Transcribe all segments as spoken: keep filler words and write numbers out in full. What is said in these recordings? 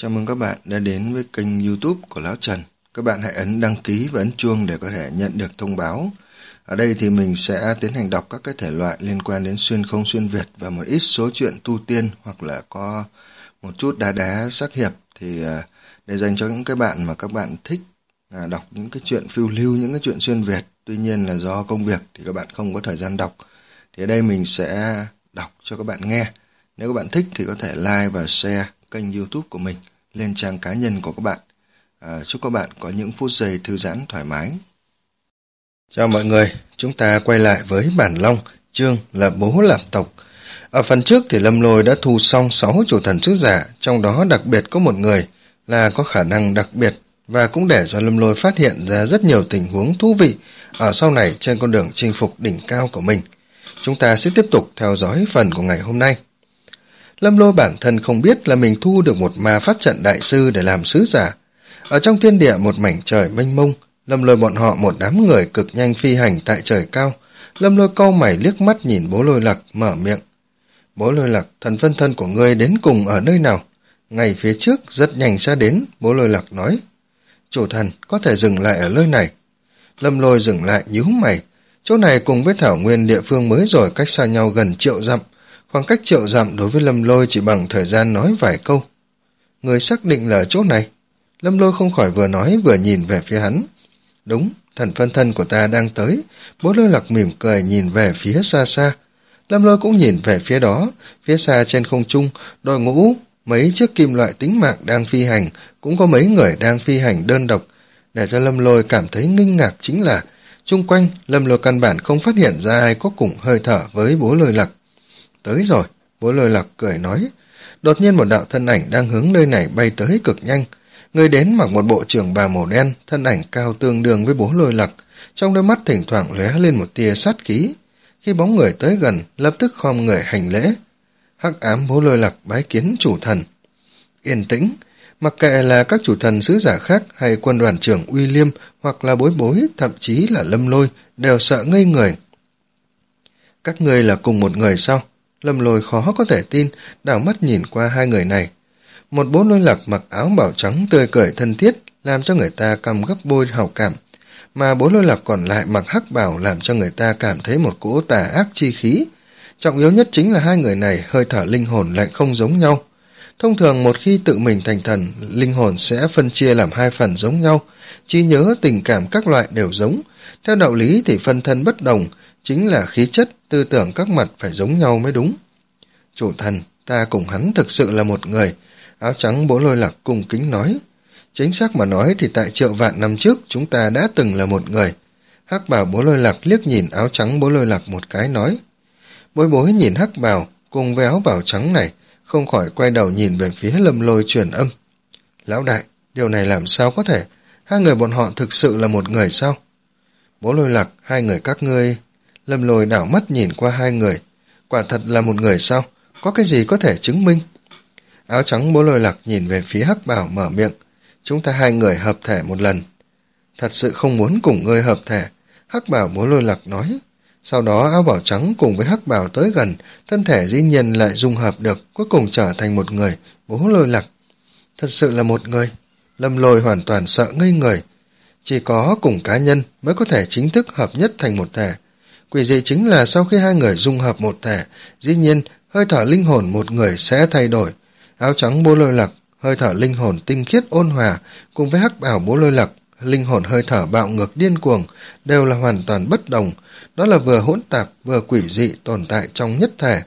Chào mừng các bạn đã đến với kênh YouTube của Lão Trần. Các bạn hãy ấn đăng ký và ấn chuông để có thể nhận được thông báo. Ở đây thì mình sẽ tiến hành đọc các cái thể loại liên quan đến xuyên không xuyên Việt và một ít số truyện tu tiên hoặc là có một chút đá đá sắc hiệp, thì để dành cho những cái bạn mà các bạn thích đọc những cái chuyện phiêu lưu, những cái chuyện xuyên Việt. Tuy nhiên là do công việc thì các bạn không có thời gian đọc. Thì ở đây mình sẽ đọc cho các bạn nghe. Nếu các bạn thích thì có thể like và share kênh YouTube của mình lên trang cá nhân của các bạn. À, chúc các bạn có những phút giây thư giãn thoải mái. Chào mọi người, chúng ta quay lại với bản Long, chương là Bố Lạp Tộc. Ở phần trước thì Lâm Lôi đã thu xong sáu chủ thần sứ giả, trong đó đặc biệt có một người là có khả năng đặc biệt và cũng để cho Lâm Lôi phát hiện ra rất nhiều tình huống thú vị ở sau này trên con đường chinh phục đỉnh cao của mình. Chúng ta sẽ tiếp tục theo dõi phần của ngày hôm nay. Lâm Lôi bản thân không biết là mình thu được một ma pháp trận đại sư để làm sứ giả. Ở trong thiên địa một mảnh trời mênh mông, Lâm Lôi bọn họ một đám người cực nhanh phi hành tại trời cao. Lâm Lôi cau mày liếc mắt nhìn Bố Lôi Lạc mở miệng. Bố Lôi Lạc, thần phân thân của ngươi đến cùng ở nơi nào? Ngay phía trước rất nhanh sẽ đến, Bố Lôi Lạc nói. Chủ thần, có thể dừng lại ở nơi này. Lâm Lôi dừng lại nhíu mày. Chỗ này cùng với thảo nguyên địa phương mới rồi cách xa nhau gần triệu dặm. Khoảng cách triệu dặm đối với Lâm Lôi chỉ bằng thời gian nói vài câu. Người xác định là ở chỗ này. Lâm Lôi không khỏi vừa nói vừa nhìn về phía hắn. Đúng, thần phân thân của ta đang tới. Bố Lôi Lạc mỉm cười nhìn về phía xa xa. Lâm Lôi cũng nhìn về phía đó. Phía xa trên không trung, đội ngũ mấy chiếc kim loại tính mạng đang phi hành, cũng có mấy người đang phi hành đơn độc. Để cho Lâm Lôi cảm thấy nghi ngạc chính là chung quanh Lâm Lôi căn bản không phát hiện ra ai có cùng hơi thở với Bố Lôi Lạc. Tới rồi, Bố Lôi Lạc cười nói. Đột nhiên một đạo thân ảnh đang hướng nơi này bay tới cực nhanh. Người đến mặc một bộ trường bào màu đen, thân ảnh cao tương đương với Bố Lôi Lạc, trong đôi mắt thỉnh thoảng lóe lên một tia sát khí. Khi bóng người tới gần, lập tức khom người hành lễ. Hắc ám Bố Lôi Lạc bái kiến chủ thần. Yên tĩnh, mặc kệ là các chủ thần sứ giả khác hay quân đoàn trưởng Uy Liêm hoặc là Bối Bối, thậm chí là Lâm Lôi, đều sợ ngây người. Các ngươi là cùng một người sao? Lâm Lôi khó có thể tin, đảo mắt nhìn qua hai người này. Một Bố Lôi Lạc mặc áo bảo trắng tươi cười thân thiết, làm cho người ta căm gấp bôi hào cảm, mà Bố Lôi Lạc còn lại mặc hắc bào làm cho người ta cảm thấy một cỗ tà ác chi khí. Trọng yếu nhất chính là hai người này hơi thở linh hồn lại không giống nhau. Thông thường một khi tự mình thành thần, linh hồn sẽ phân chia làm hai phần giống nhau, trí nhớ, tình cảm các loại đều giống. Theo đạo lý thì phân thân bất đồng, chính là khí chất, tư tưởng các mặt phải giống nhau mới đúng. Chủ thần, ta cùng hắn thực sự là một người, áo trắng Bố Lôi Lạc cung kính nói. Chính xác mà nói thì tại triệu vạn năm trước chúng ta đã từng là một người. Hắc bào Bố Lôi Lạc liếc nhìn áo trắng Bố Lôi Lạc một cái nói. Bối Bối nhìn hắc bào cùng với áo bào trắng này, không khỏi quay đầu nhìn về phía Lâm Lôi truyền âm. Lão đại, điều này làm sao có thể? Hai người bọn họ thực sự là một người sao? Bố Lôi Lạc, hai người các ngươi... Lâm Lôi đảo mắt nhìn qua hai người. Quả thật là một người sao? Có cái gì có thể chứng minh? Áo trắng Bố Lôi Lạc nhìn về phía hắc bào mở miệng. Chúng ta hai người hợp thể một lần. Thật sự không muốn cùng ngươi hợp thể, hắc bào Bố Lôi Lạc nói. Sau đó áo bào trắng cùng với hắc bào tới gần, thân thể dĩ nhiên lại dung hợp được, cuối cùng trở thành một người, Bố Lôi Lạc. Thật sự là một người. Lâm Lôi hoàn toàn sợ ngây người. Chỉ có cùng cá nhân mới có thể chính thức hợp nhất thành một thể. Quỷ dị chính là sau khi hai người dung hợp một thể, dĩ nhiên hơi thở linh hồn một người sẽ thay đổi. Áo trắng Bố Lôi Lạc, hơi thở linh hồn tinh khiết ôn hòa, cùng với hắc bào Bố Lôi Lạc, linh hồn hơi thở bạo ngược điên cuồng, đều là hoàn toàn bất đồng. Đó là vừa hỗn tạp vừa quỷ dị tồn tại trong nhất thể.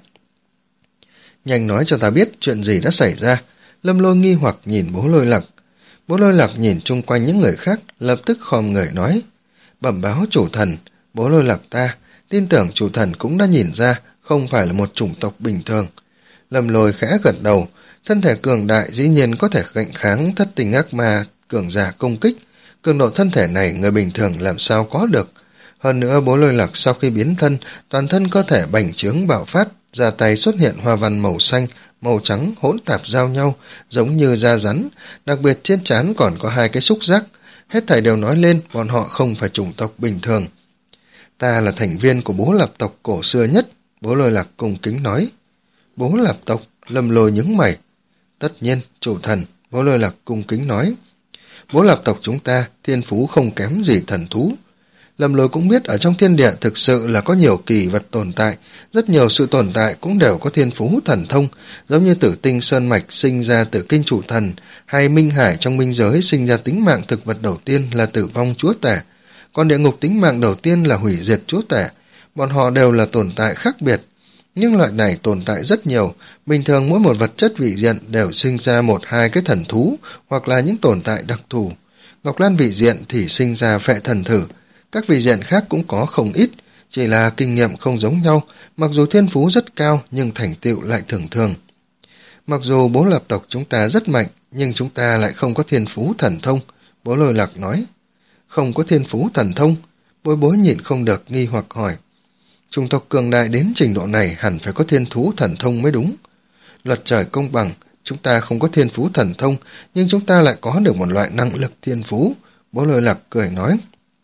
Nhanh nói cho ta biết chuyện gì đã xảy ra. Lâm Lôi nghi hoặc nhìn Bố Lôi Lạc. Bố Lôi Lạc nhìn chung quanh những người khác, lập tức khom người nói. Bẩm báo chủ thần, Bố Lôi Lạc ta, tin tưởng chủ thần cũng đã nhìn ra, không phải là một chủng tộc bình thường. Lâm Lôi khẽ gật đầu, thân thể cường đại dĩ nhiên có thể gạnh kháng thất tình ác ma, cường giả công kích. Cường độ thân thể này người bình thường làm sao có được. Hơn nữa Bố Lôi Lạc sau khi biến thân, toàn thân cơ thể bành trướng bạo phát, ra tay xuất hiện hoa văn màu xanh, màu trắng hỗn tạp giao nhau, giống như da rắn, đặc biệt trên trán còn có hai cái xúc giác. Hết thảy đều nói lên bọn họ không phải chủng tộc bình thường. Ta là thành viên của Bố Lạp tộc cổ xưa nhất, Bố Lôi Lạc cung kính nói. Bố Lạp tộc, Lâm Lôi nhướng mày. Tất nhiên, chủ thần, Bố Lôi Lạc cung kính nói. Bố Lạp tộc chúng ta thiên phú không kém gì thần thú. Lâm Lôi cũng biết ở trong thiên địa thực sự là có nhiều kỳ vật tồn tại, rất nhiều sự tồn tại cũng đều có thiên phú thần thông, giống như Tử Tinh Sơn Mạch sinh ra Tử Kinh Chủ Thần, hay Minh Hải trong minh giới sinh ra tính mạng thực vật đầu tiên là Tử Vong Chúa Tể, còn địa ngục tính mạng đầu tiên là Hủy Diệt Chúa Tể. Bọn họ đều là tồn tại khác biệt, nhưng loại này tồn tại rất nhiều. Bình thường mỗi một vật chất vị diện đều sinh ra một hai cái thần thú hoặc là những tồn tại đặc thù. Ngọc Lan vị diện thì sinh ra Phệ Thần Thử, các vị diện khác cũng có không ít, chỉ là kinh nghiệm không giống nhau, mặc dù thiên phú rất cao nhưng thành tựu lại thường thường. Mặc dù Bố Lạp tộc chúng ta rất mạnh, nhưng chúng ta lại không có thiên phú thần thông, Bố Lôi Lạc nói. Không có thiên phú thần thông? Bối Bối nhịn không được nghi hoặc hỏi. Chủng tộc cường đại đến trình độ này hẳn phải có thiên phú thần thông mới đúng. Luật trời công bằng, chúng ta không có thiên phú thần thông, nhưng chúng ta lại có được một loại năng lực thiên phú, Bố Lôi Lạc cười nói.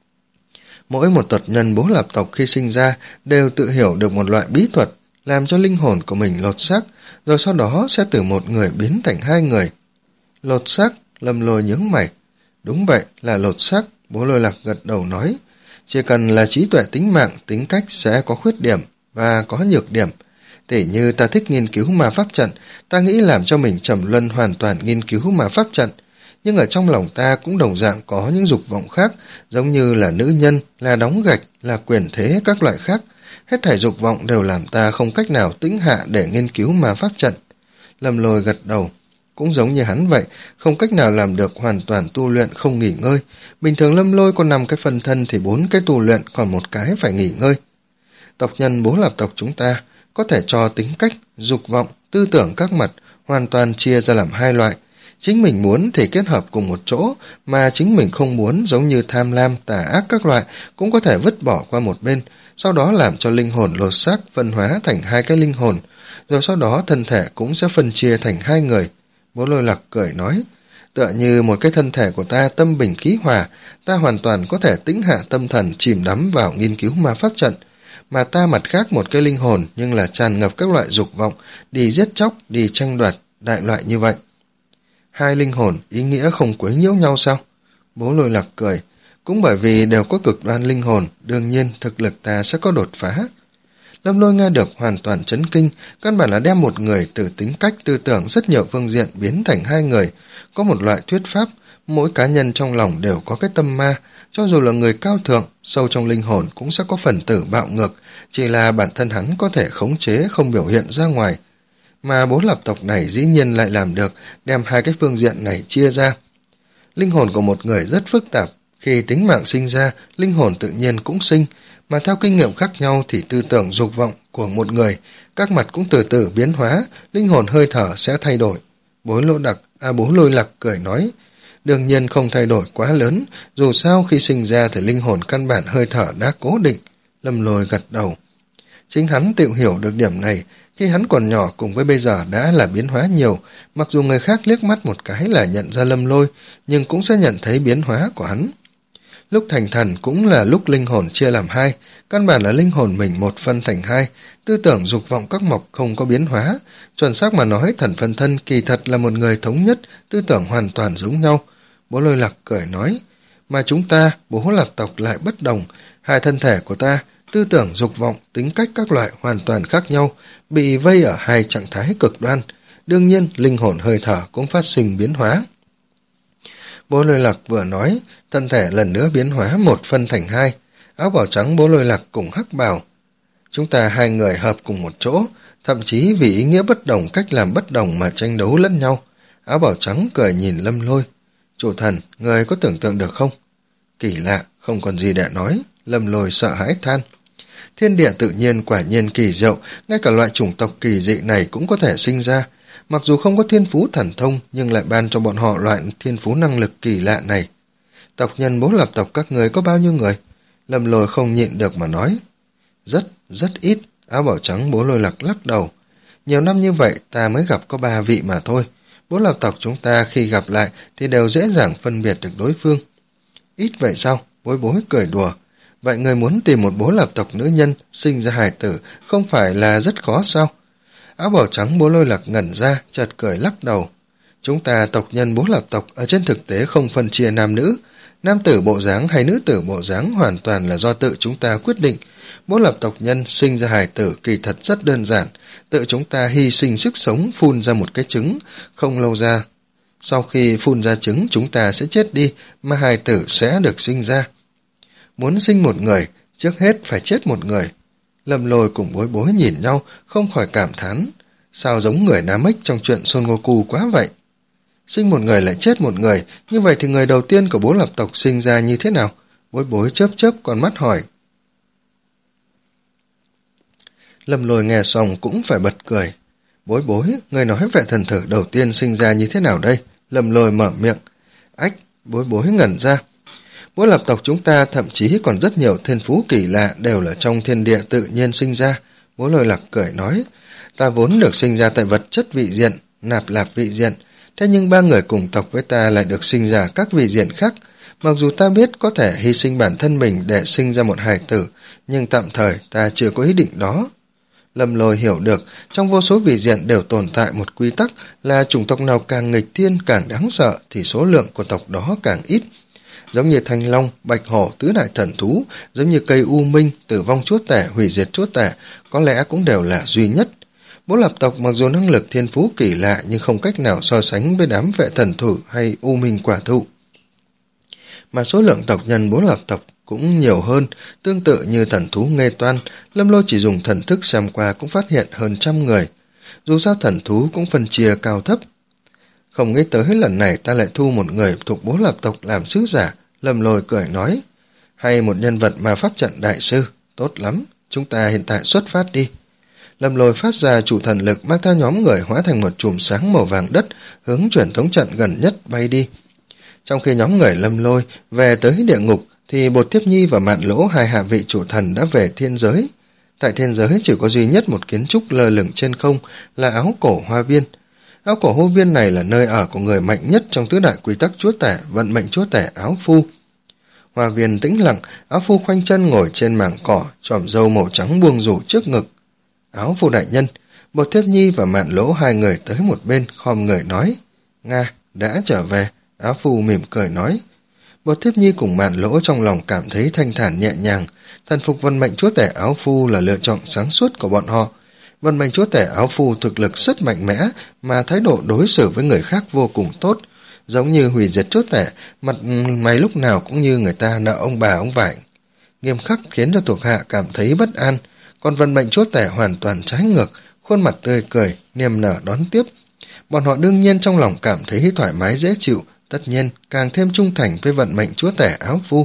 Mỗi một tộc nhân Bố Lạp tộc khi sinh ra đều tự hiểu được một loại bí thuật, làm cho linh hồn của mình lột xác, rồi sau đó sẽ từ một người biến thành hai người. Lột xác, Lâm Lôi nhướng mày. Đúng vậy, là lột xác, Bố Lôi Lạc gật đầu nói. Chỉ cần là trí tuệ tính mạng, tính cách sẽ có khuyết điểm và có nhược điểm. Tỉ như ta thích nghiên cứu ma pháp trận, ta nghĩ làm cho mình trầm luân hoàn toàn nghiên cứu ma pháp trận. Nhưng ở trong lòng ta cũng đồng dạng có những dục vọng khác, giống như là nữ nhân, là đóng gạch, là quyền thế các loại khác. Hết thảy dục vọng đều làm ta không cách nào tĩnh hạ để nghiên cứu ma pháp trận. Lâm Lôi gật đầu. Cũng giống như hắn vậy, không cách nào làm được hoàn toàn tu luyện không nghỉ ngơi. Bình thường Lâm Lôi có năm cái phân thân thì bốn cái tu luyện, còn một cái phải nghỉ ngơi. Tộc nhân Bố Lạp tộc chúng ta có thể cho tính cách, dục vọng, tư tưởng các mặt hoàn toàn chia ra làm hai loại. Chính mình muốn thì kết hợp cùng một chỗ, mà chính mình không muốn giống như tham lam, tà ác các loại cũng có thể vứt bỏ qua một bên, sau đó làm cho linh hồn lột xác phân hóa thành hai cái linh hồn, rồi sau đó thân thể cũng sẽ phân chia thành hai người. Bố Lôi Lạc cười nói, tựa như một cái thân thể của ta tâm bình khí hòa, ta hoàn toàn có thể tĩnh hạ tâm thần chìm đắm vào nghiên cứu ma pháp trận, mà ta mặt khác một cái linh hồn nhưng là tràn ngập các loại dục vọng, đi giết chóc, đi tranh đoạt, đại loại như vậy. Hai linh hồn ý nghĩa không quấy nhiễu nhau sao? Bố Lôi Lạc cười, cũng bởi vì đều có cực đoan linh hồn, đương nhiên thực lực ta sẽ có đột phá. Lâm Lôi nghe được hoàn toàn chấn kinh, căn bản là đem một người từ tính cách tư tưởng rất nhiều phương diện biến thành hai người. Có một loại thuyết pháp, mỗi cá nhân trong lòng đều có cái tâm ma, cho dù là người cao thượng, sâu trong linh hồn cũng sẽ có phần tử bạo ngược, chỉ là bản thân hắn có thể khống chế không biểu hiện ra ngoài. Mà Bố Lạp tộc này dĩ nhiên lại làm được, đem hai cái phương diện này chia ra. Linh hồn của một người rất phức tạp, khi tính mạng sinh ra, linh hồn tự nhiên cũng sinh, mà theo kinh nghiệm khác nhau thì tư tưởng dục vọng của một người, các mặt cũng từ từ biến hóa, linh hồn hơi thở sẽ thay đổi. Bố Lôi Đặc, à Bố Lôi Lạc cười nói, đương nhiên không thay đổi quá lớn, dù sao khi sinh ra thì linh hồn căn bản hơi thở đã cố định. Lâm Lôi gật đầu. Chính hắn tự hiểu được điểm này, khi hắn còn nhỏ cùng với bây giờ đã là biến hóa nhiều, mặc dù người khác liếc mắt một cái là nhận ra Lâm Lôi, nhưng cũng sẽ nhận thấy biến hóa của hắn. Lúc thành thần cũng là lúc linh hồn chia làm hai, căn bản là linh hồn mình một phân thành hai, tư tưởng dục vọng các mộc không có biến hóa. Chuẩn xác mà nói, thần phân thân kỳ thật là một người thống nhất, tư tưởng hoàn toàn giống nhau. Bố Lôi Lạc cười nói, mà chúng ta, Bố Lạp tộc lại bất đồng, hai thân thể của ta, tư tưởng dục vọng, tính cách các loại hoàn toàn khác nhau, bị vây ở hai trạng thái cực đoan. Đương nhiên, linh hồn hơi thở cũng phát sinh biến hóa. Bố Lôi Lạc vừa nói, thân thể lần nữa biến hóa một phân thành hai, áo bào trắng Bố Lôi Lạc cùng hắc bào. Chúng ta hai người hợp cùng một chỗ, thậm chí vì ý nghĩa bất đồng, cách làm bất đồng mà tranh đấu lẫn nhau. Áo bào trắng cười nhìn Lâm Lôi. Chủ thần, người có tưởng tượng được không? Kỳ lạ, không còn gì để nói. Lâm Lôi sợ hãi than. Thiên địa tự nhiên quả nhiên kỳ diệu, ngay cả loại chủng tộc kỳ dị này cũng có thể sinh ra. Mặc dù không có thiên phú thần thông, nhưng lại ban cho bọn họ loại thiên phú năng lực kỳ lạ này. Tộc nhân Bố Lạp tộc các người có bao nhiêu người? Lâm Lôi không nhịn được mà nói. Rất, rất ít. Áo bào trắng Bố Lôi Lạc lắc đầu. Nhiều năm như vậy ta mới gặp có ba vị mà thôi. Bố Lạp tộc chúng ta khi gặp lại thì đều dễ dàng phân biệt được đối phương. Ít vậy sao? Bối Bối cười đùa. Vậy người muốn tìm một Bố Lạp tộc nữ nhân sinh ra hài tử không phải là rất khó sao? Áo bào trắng Bố Lôi Lạc ngẩn ra, chợt cười lắc đầu. Chúng ta tộc nhân Bố Lạp tộc ở trên thực tế không phân chia nam nữ, nam tử bộ dáng hay nữ tử bộ dáng hoàn toàn là do tự chúng ta quyết định. Bố Lạp tộc nhân sinh ra hài tử kỳ thật rất đơn giản, tự chúng ta hy sinh sức sống phun ra một cái trứng, không lâu ra. Sau khi phun ra trứng chúng ta sẽ chết đi, mà hài tử sẽ được sinh ra. Muốn sinh một người, trước hết phải chết một người. Lâm Lôi cùng Bối Bối nhìn nhau, không khỏi cảm thán. Sao giống người Nam Ích trong chuyện Son Goku quá vậy? Sinh một người lại chết một người, như vậy thì người đầu tiên của Bố Lạp tộc sinh ra như thế nào? Bối Bối chớp chớp con mắt hỏi. Lâm Lôi nghe xong cũng phải bật cười. Bối Bối, người nói vệ thần thử đầu tiên sinh ra như thế nào đây? Lâm Lôi mở miệng. Ách, Bối Bối ngẩn ra. Bố Lạp tộc chúng ta thậm chí còn rất nhiều thiên phú kỳ lạ đều là trong thiên địa tự nhiên sinh ra. Bố Lôi Lạc cười nói, ta vốn được sinh ra tại vật chất vị diện, Nạp Lạp vị diện, thế nhưng ba người cùng tộc với ta lại được sinh ra các vị diện khác. Mặc dù ta biết có thể hy sinh bản thân mình để sinh ra một hài tử, nhưng tạm thời ta chưa có ý định đó. Lâm Lôi hiểu được, trong vô số vị diện đều tồn tại một quy tắc là chủng tộc nào càng nghịch thiên càng đáng sợ thì số lượng của tộc đó càng ít. Giống như Thanh Long, Bạch Hổ, tứ đại thần thú, giống như cây U Minh, Tử Vong Chúa Tể, Hủy Diệt Chúa Tể, có lẽ cũng đều là duy nhất. Bố Lạp tộc mặc dù năng lực thiên phú kỳ lạ nhưng không cách nào so sánh với đám vệ thần thử hay U Minh quả thụ. Mà số lượng tộc nhân Bố Lạp tộc cũng nhiều hơn, tương tự như thần thú Nghê Toan, Lâm Lôi chỉ dùng thần thức xem qua cũng phát hiện hơn trăm người. Dù sao thần thú cũng phân chia cao thấp. Không nghĩ tới lần này ta lại thu một người thuộc Bố Lạp tộc làm sứ giả, Lâm Lôi cười nói. Hay một nhân vật mà pháp trận đại sư, tốt lắm, chúng ta hiện tại xuất phát đi. Lâm Lôi phát ra chủ thần lực mang theo nhóm người hóa thành một chùm sáng màu vàng đất, hướng truyền thống trận gần nhất bay đi. Trong khi nhóm người Lâm Lôi về tới địa ngục, thì Bột Tiếp Nhi và Mạn Lỗ hai hạ vị chủ thần đã về thiên giới. Tại thiên giới chỉ có duy nhất một kiến trúc lơ lửng trên không là áo cổ hoa viên. Áo cổ hoa viên này là nơi ở của người mạnh nhất trong tứ đại quy tắc chúa tể, vận mệnh chúa tể Áo Phu. Hoa viên tĩnh lặng, Áo Phu khoanh chân ngồi trên mảng cỏ, chòm râu màu trắng buông rủ trước ngực. Áo Phu đại nhân, Bột Tiếp Nhi và Mạn Lỗ hai người tới một bên, khom người nói. Nga, đã trở về. Áo Phu mỉm cười nói. Bột Tiếp Nhi cùng Mạn Lỗ trong lòng cảm thấy thanh thản nhẹ nhàng. Thần phục vận mệnh chúa tể Áo Phu là lựa chọn sáng suốt của bọn họ. Vận mệnh chúa tể Áo Phu thực lực rất mạnh mẽ, mà thái độ đối xử với người khác vô cùng tốt. Giống như Hủy Diệt chúa tể, mặt mày lúc nào cũng như người ta nợ ông bà ông vải. Nghiêm khắc khiến cho thuộc hạ cảm thấy bất an, còn vận mệnh chúa tể hoàn toàn trái ngược, khuôn mặt tươi cười, niềm nở đón tiếp. Bọn họ đương nhiên trong lòng cảm thấy thoải mái dễ chịu, tất nhiên càng thêm trung thành với vận mệnh chúa tể Áo Phu.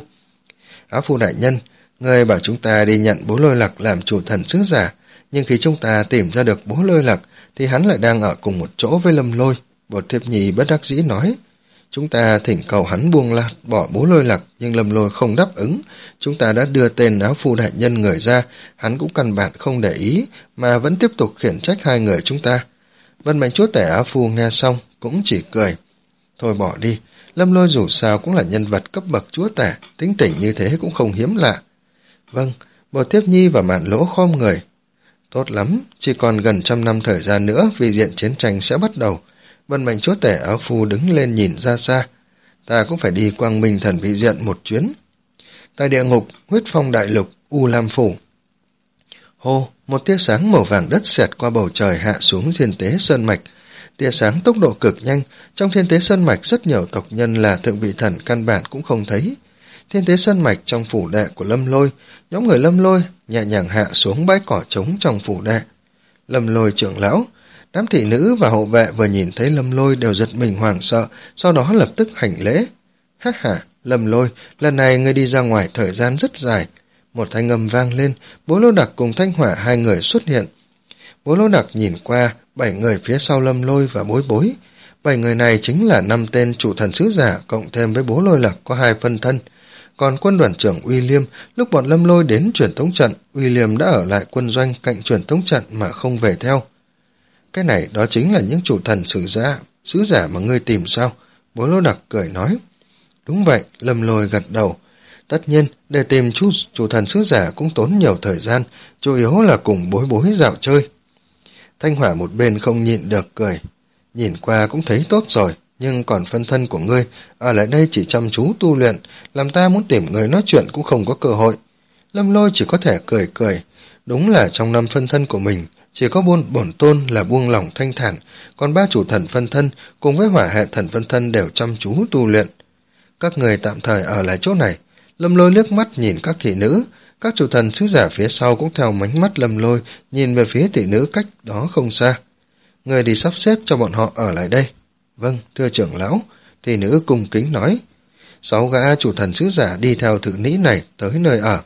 Áo Phu đại nhân, người bảo chúng ta đi nhận Bố Lôi Lạc làm chủ thần sứ giả, nhưng khi chúng ta tìm ra được Bố Lôi Lạc thì hắn lại đang ở cùng một chỗ với Lâm Lôi. Bột Thiếp Nhi bất đắc dĩ nói. Chúng ta thỉnh cầu hắn buông lạc bỏ Bố Lôi Lạc, nhưng Lâm Lôi không đáp ứng. Chúng ta đã đưa tên Áo Phu đại nhân người ra, hắn cũng căn bản không để ý, mà vẫn tiếp tục khiển trách hai người chúng ta. Vận mệnh chúa tể Áo Phu nghe xong cũng chỉ cười. Thôi bỏ đi, Lâm Lôi dù sao cũng là nhân vật cấp bậc chúa tể, tính tình như thế cũng không hiếm lạ. Vâng, Bột Thiếp Nhi và Mạn Lỗ khom người. Tốt lắm, chỉ còn gần trăm năm thời gian nữa vì diện chiến tranh sẽ bắt đầu. Vận mệnh chúa tể Áo Phu đứng lên nhìn ra xa. Ta cũng phải đi Quang Minh thần vị diện một chuyến. Tại địa ngục, huyết phong đại lục, U Lam Phủ. Hô, một tia sáng màu vàng đất xẹt qua bầu trời hạ xuống thiên tế sơn mạch. Tia sáng tốc độ cực nhanh, trong thiên tế sơn mạch rất nhiều tộc nhân là thượng vị thần căn bản cũng không thấy. Thiên tế sơn mạch trong phủ đệ của Lâm Lôi, nhóm người Lâm Lôi nhẹ nhàng hạ xuống bãi cỏ trống trong phủ đệ. Lâm Lôi trưởng lão, đám thị nữ và hộ vệ vừa nhìn thấy Lâm Lôi đều giật mình hoảng sợ, sau đó lập tức hành lễ. Ha ha, Lâm Lôi, lần này ngươi đi ra ngoài thời gian rất dài. Một thanh âm vang lên, Bố Lô Đặc cùng Thanh Hỏa hai người xuất hiện. Bố Lô Đặc nhìn qua, bảy người phía sau Lâm Lôi và Bối Bối. Bảy người này chính là năm tên chủ thần sứ giả, cộng thêm với Bố Lôi Lạc có hai phân thân. Còn quân đoàn trưởng William, lúc bọn Lâm Lôi đến truyền tống trận, William đã ở lại quân doanh cạnh truyền tống trận mà không về theo. Cái này đó chính là những chủ thần sứ giả, sứ giả mà ngươi tìm sao? Bố Lô Đặc cười nói. Đúng vậy, Lâm Lôi gật đầu. Tất nhiên, để tìm chú chủ thần sứ giả cũng tốn nhiều thời gian, chủ yếu là cùng Bối Bối dạo chơi. Thanh Hỏa một bên không nhịn được cười. nhìn qua cũng thấy tốt rồi, nhưng còn phân thân của ngươi, ở lại đây chỉ chăm chú tu luyện, làm ta muốn tìm người nói chuyện cũng không có cơ hội. Lâm Lôi chỉ có thể cười cười, đúng là trong năm phân thân của mình, chỉ có bôn bổn tôn là buông lỏng thanh thản, còn ba chủ thần phân thân cùng với hỏa hệ thần phân thân đều chăm chú tu luyện. Các người tạm thời ở lại chỗ này. Lâm Lôi liếc mắt nhìn các thị nữ, các chủ thần sứ giả phía sau cũng theo mánh mắt Lâm Lôi nhìn về phía thị nữ cách đó không xa. Người đi sắp xếp cho bọn họ ở lại đây. Vâng, thưa trưởng lão, thị nữ cung kính nói. Sáu gã chủ thần sứ giả đi theo thự nữ này tới nơi ở.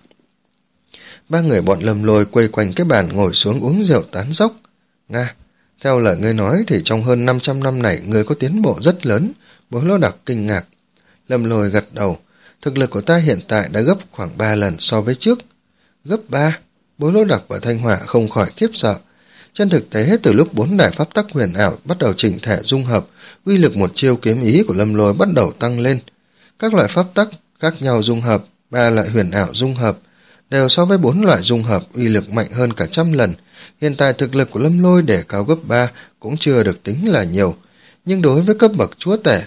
Ba người bọn Lâm Lôi quây quanh cái bàn ngồi xuống uống rượu tán dóc. Nga, theo lời ngươi nói thì trong hơn năm trăm năm này ngươi có tiến bộ rất lớn. Bố Lô Đặc kinh ngạc. Lâm Lôi gật đầu. Thực lực của ta hiện tại đã gấp khoảng ba lần so với trước. Gấp ba? Bố Lô Đặc và Thanh Hỏa không khỏi khiếp sợ. Trên thực tế, từ lúc bốn đại pháp tắc huyền ảo bắt đầu chỉnh thể dung hợp, uy lực một chiêu kiếm ý của Lâm Lôi bắt đầu tăng lên. Các loại pháp tắc khác nhau dung hợp, ba loại huyền ảo dung hợp, đều so với bốn loại dung hợp uy lực mạnh hơn cả trăm lần. Hiện tại thực lực của Lâm Lôi để cao gấp ba cũng chưa được tính là nhiều, nhưng đối với cấp bậc chúa tể,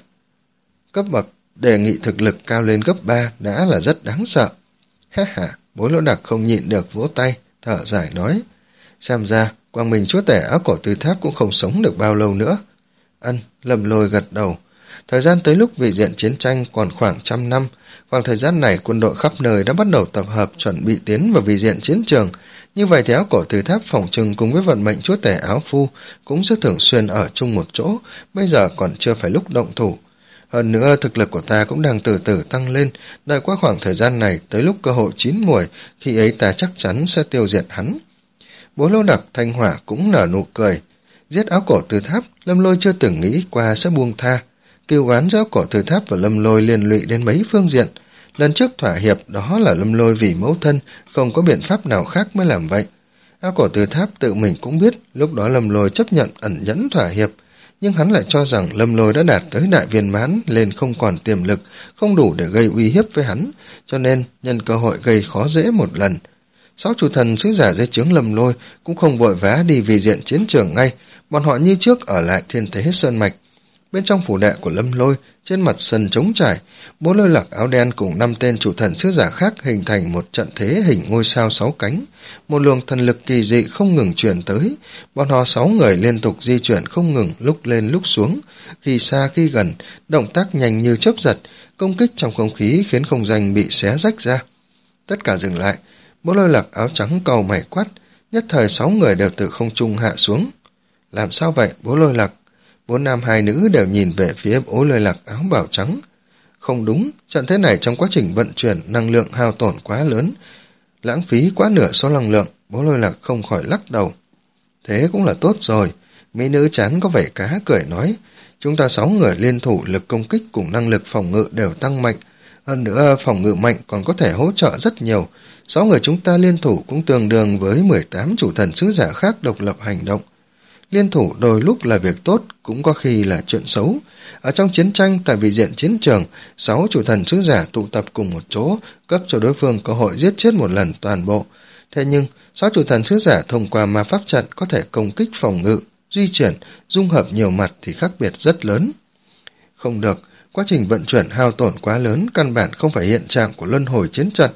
cấp bậc đề nghị thực lực cao lên gấp ba đã là rất đáng sợ. Ha ha, Bố Lỗ Đặc không nhịn được vỗ tay, thở dài nói. Xem ra, Quang Minh chúa tể áo cổ tư tháp cũng không sống được bao lâu nữa. Ân, Lâm Lôi gật đầu. Thời gian tới lúc vị diện chiến tranh còn khoảng trăm năm, khoảng thời gian này quân đội khắp nơi đã bắt đầu tập hợp chuẩn bị tiến vào vị diện chiến trường. Như vậy thì áo cổ tư tháp phòng trừng cùng với vận mệnh chúa tể áo phu cũng sẽ thường xuyên ở chung một chỗ, bây giờ còn chưa phải lúc động thủ. Hơn nữa, thực lực của ta cũng đang từ từ tăng lên, đợi qua khoảng thời gian này, tới lúc cơ hội chín muồi, khi ấy ta chắc chắn sẽ tiêu diệt hắn. Bố Lô Đặc, Thanh Hỏa cũng nở nụ cười. Giết áo cổ tư tháp, Lâm Lôi chưa từng nghĩ qua sẽ buông tha. Cừu oán giữa áo cổ tư tháp và Lâm Lôi liên lụy đến mấy phương diện. Lần trước thỏa hiệp đó là Lâm Lôi vì mẫu thân, không có biện pháp nào khác mới làm vậy. Áo cổ tư tháp tự mình cũng biết, lúc đó Lâm Lôi chấp nhận ẩn nhẫn thỏa hiệp, nhưng hắn lại cho rằng Lâm Lôi đã đạt tới đại viên mãn lên không còn tiềm lực, không đủ để gây uy hiếp với hắn, cho nên nhân cơ hội gây khó dễ một lần. Sáu chủ thần sứ giả dưới trướng Lâm Lôi cũng không vội vã đi vì diện chiến trường ngay, bọn họ như trước ở lại Thiên Thế Sơn Mạch. Bên trong phủ đệ của Lâm Lôi, trên mặt sân trống trải, Bố Lôi Lạc áo đen cùng năm tên chủ thần sứ giả khác hình thành một trận thế hình ngôi sao sáu cánh. Một luồng thần lực kỳ dị không ngừng truyền tới, bọn họ sáu người liên tục di chuyển không ngừng, lúc lên lúc xuống, khi xa khi gần, động tác nhanh như chớp giật, công kích trong không khí khiến không gian bị xé rách ra. Tất cả dừng lại, Bố Lôi Lạc áo trắng cầu mày quát, nhất thời sáu người đều từ không trung hạ xuống. Làm sao vậy, Bố Lôi Lạc? Bốn nam hai nữ đều nhìn về phía Bố Lôi Lạc áo bào trắng. Không đúng, trận thế này trong quá trình vận chuyển năng lượng hao tổn quá lớn, lãng phí quá nửa số năng lượng. Bố Lôi Lạc không khỏi lắc đầu. Thế cũng là tốt rồi. Mỹ nữ chán có vẻ cá cười nói, chúng ta sáu người liên thủ, lực công kích cùng năng lực phòng ngự đều tăng mạnh. Hơn nữa phòng ngự mạnh còn có thể hỗ trợ rất nhiều. Sáu người chúng ta liên thủ cũng tương đương với mười tám chủ thần sứ giả khác độc lập hành động. Liên thủ đôi lúc là việc tốt, cũng có khi là chuyện xấu. Ở trong chiến tranh, tại vị diện chiến trường, sáu chủ thần sứ giả tụ tập cùng một chỗ, cấp cho đối phương cơ hội giết chết một lần toàn bộ. Thế nhưng, sáu chủ thần sứ giả thông qua ma pháp trận có thể công kích phòng ngự, di chuyển, dung hợp nhiều mặt thì khác biệt rất lớn. Không được, quá trình vận chuyển hao tổn quá lớn, căn bản không phải hiện trạng của luân hồi chiến trận.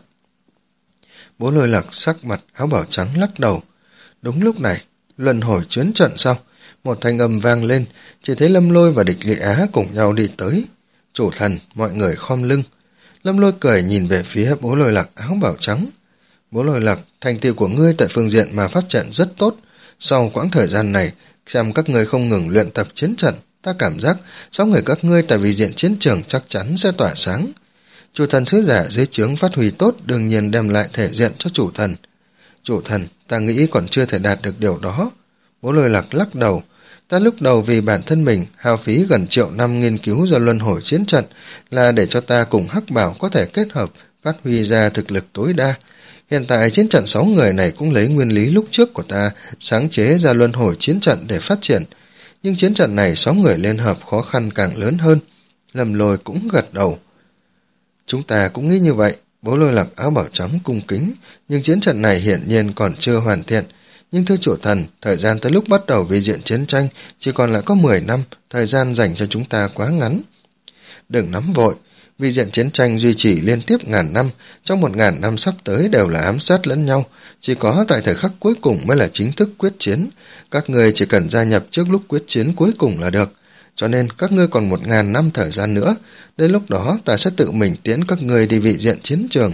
Bố Lôi Lạc sắc mặt áo bào trắng lắc đầu. Đúng lúc này, luân hồi chiến trận sau, một thanh âm vang lên, chỉ thấy Lâm Lôi và Địch Lệ Á cùng nhau đi tới. Chủ thần, mọi người khom lưng. Lâm Lôi cười nhìn về phía Bố Lôi Lạc áo bào trắng. Bố Lôi Lạc, thành tựu của ngươi tại phương diện mà phát trận rất tốt. Sau quãng thời gian này, xem các ngươi không ngừng luyện tập chiến trận, ta cảm giác sáu người các ngươi tại vị diện chiến trường chắc chắn sẽ tỏa sáng. Chủ thần sứ giả dưới trướng phát huy tốt, đương nhiên đem lại thể diện cho chủ thần. Chủ thần, ta nghĩ còn chưa thể đạt được điều đó. Bố Lôi Lạc lắc đầu. Ta lúc đầu vì bản thân mình hao phí gần triệu năm nghiên cứu ra luân hồi chiến trận là để cho ta cùng Hắc Bảo có thể kết hợp, phát huy ra thực lực tối đa. Hiện tại chiến trận sáu người này cũng lấy nguyên lý lúc trước của ta sáng chế ra luân hồi chiến trận để phát triển. Nhưng chiến trận này sáu người liên hợp khó khăn càng lớn hơn. Lâm Lôi cũng gật đầu. Chúng ta cũng nghĩ như vậy. Bố Lôi Lạc áo bảo trắng cung kính, nhưng chiến trận này hiển nhiên còn chưa hoàn thiện. Nhưng thưa chủ thần, thời gian tới lúc bắt đầu vi diện chiến tranh chỉ còn lại có mười năm, thời gian dành cho chúng ta quá ngắn. Đừng nóng vội, vi diện chiến tranh duy trì liên tiếp ngàn năm, trong một ngàn năm sắp tới đều là ám sát lẫn nhau, chỉ có tại thời khắc cuối cùng mới là chính thức quyết chiến. Các ngươi chỉ cần gia nhập trước lúc quyết chiến cuối cùng là được, cho nên các ngươi còn một ngàn năm thời gian nữa, đến lúc đó ta sẽ tự mình tiễn các ngươi đi vị diện chiến trường.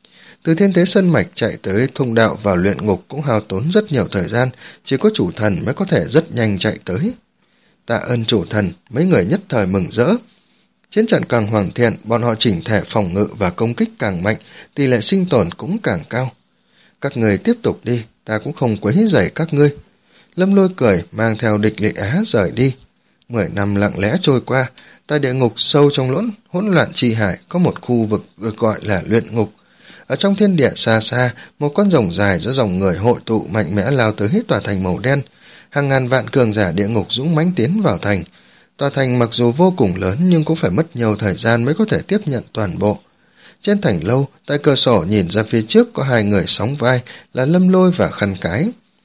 Từ thiên thế sơn mạch chạy tới thông đạo vào luyện ngục cũng hao tốn rất nhiều thời gian, chỉ có chủ thần mới có thể rất nhanh chạy tới. Tạ ơn chủ thần, mấy người nhất thời mừng rỡ. Chiến trận càng hoàn thiện, bọn họ chỉnh thể phòng ngự và công kích càng mạnh, tỷ lệ sinh tồn cũng càng cao. Các người tiếp tục đi, ta cũng không quấy rầy các ngươi. Lâm Lôi cười, mang theo Địch Lệ Á rời đi. Mười năm lặng lẽ trôi qua, tại địa ngục sâu trong lỗn hỗn loạn chi hải có một khu vực được gọi là luyện ngục. Ở trong thiên địa xa xa, một con rồng dài giữa dòng người hội tụ mạnh mẽ lao tới tòa thành màu đen. Hàng ngàn vạn cường giả địa ngục dũng mãnh tiến vào thành. Tòa thành mặc dù vô cùng lớn nhưng cũng phải mất nhiều thời gian mới có thể tiếp nhận toàn bộ. Trên thành lâu, tại cửa sổ nhìn ra phía trước có hai người sóng vai là Lâm Lôi và Khăn Cái.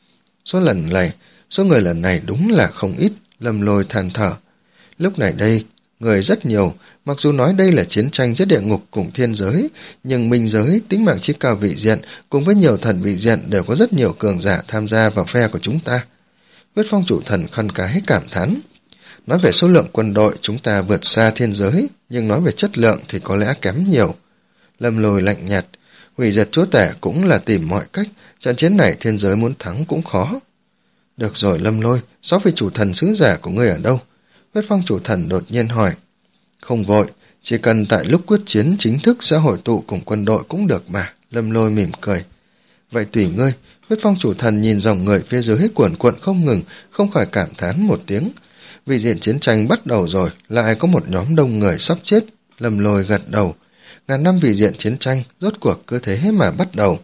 Số lần này, số người lần này đúng là không ít, Lâm Lôi than thở. Lúc này đây, người rất nhiều, mặc dù nói đây là chiến tranh giữa địa ngục cùng thiên giới, nhưng minh giới, tính mạng chí cao vị diện cùng với nhiều thần vị diện đều có rất nhiều cường giả tham gia vào phe của chúng ta. Huyết Phong chủ thần Khăn Cái cảm thán. Nói về số lượng quân đội chúng ta vượt xa thiên giới, nhưng nói về chất lượng thì có lẽ kém nhiều. Lâm Lôi lạnh nhạt, hủy diệt chúa tể cũng là tìm mọi cách, trận chiến này thiên giới muốn thắng cũng khó. Được rồi Lâm Lôi, sáu vị chủ thần sứ giả của ngươi ở đâu? Huyết Phong chủ thần đột nhiên hỏi. Không vội, chỉ cần tại lúc quyết chiến chính thức sẽ hội tụ cùng quân đội cũng được mà, Lâm Lôi mỉm cười. Vậy tùy ngươi, Huyết Phong chủ thần nhìn dòng người phía dưới cuộn cuộn không ngừng, không khỏi cảm thán một tiếng. Vì diện chiến tranh bắt đầu rồi, lại có một nhóm đông người sắp chết. Lâm Lôi gật đầu. Ngàn năm vì diện chiến tranh, rốt cuộc cứ thế mà bắt đầu.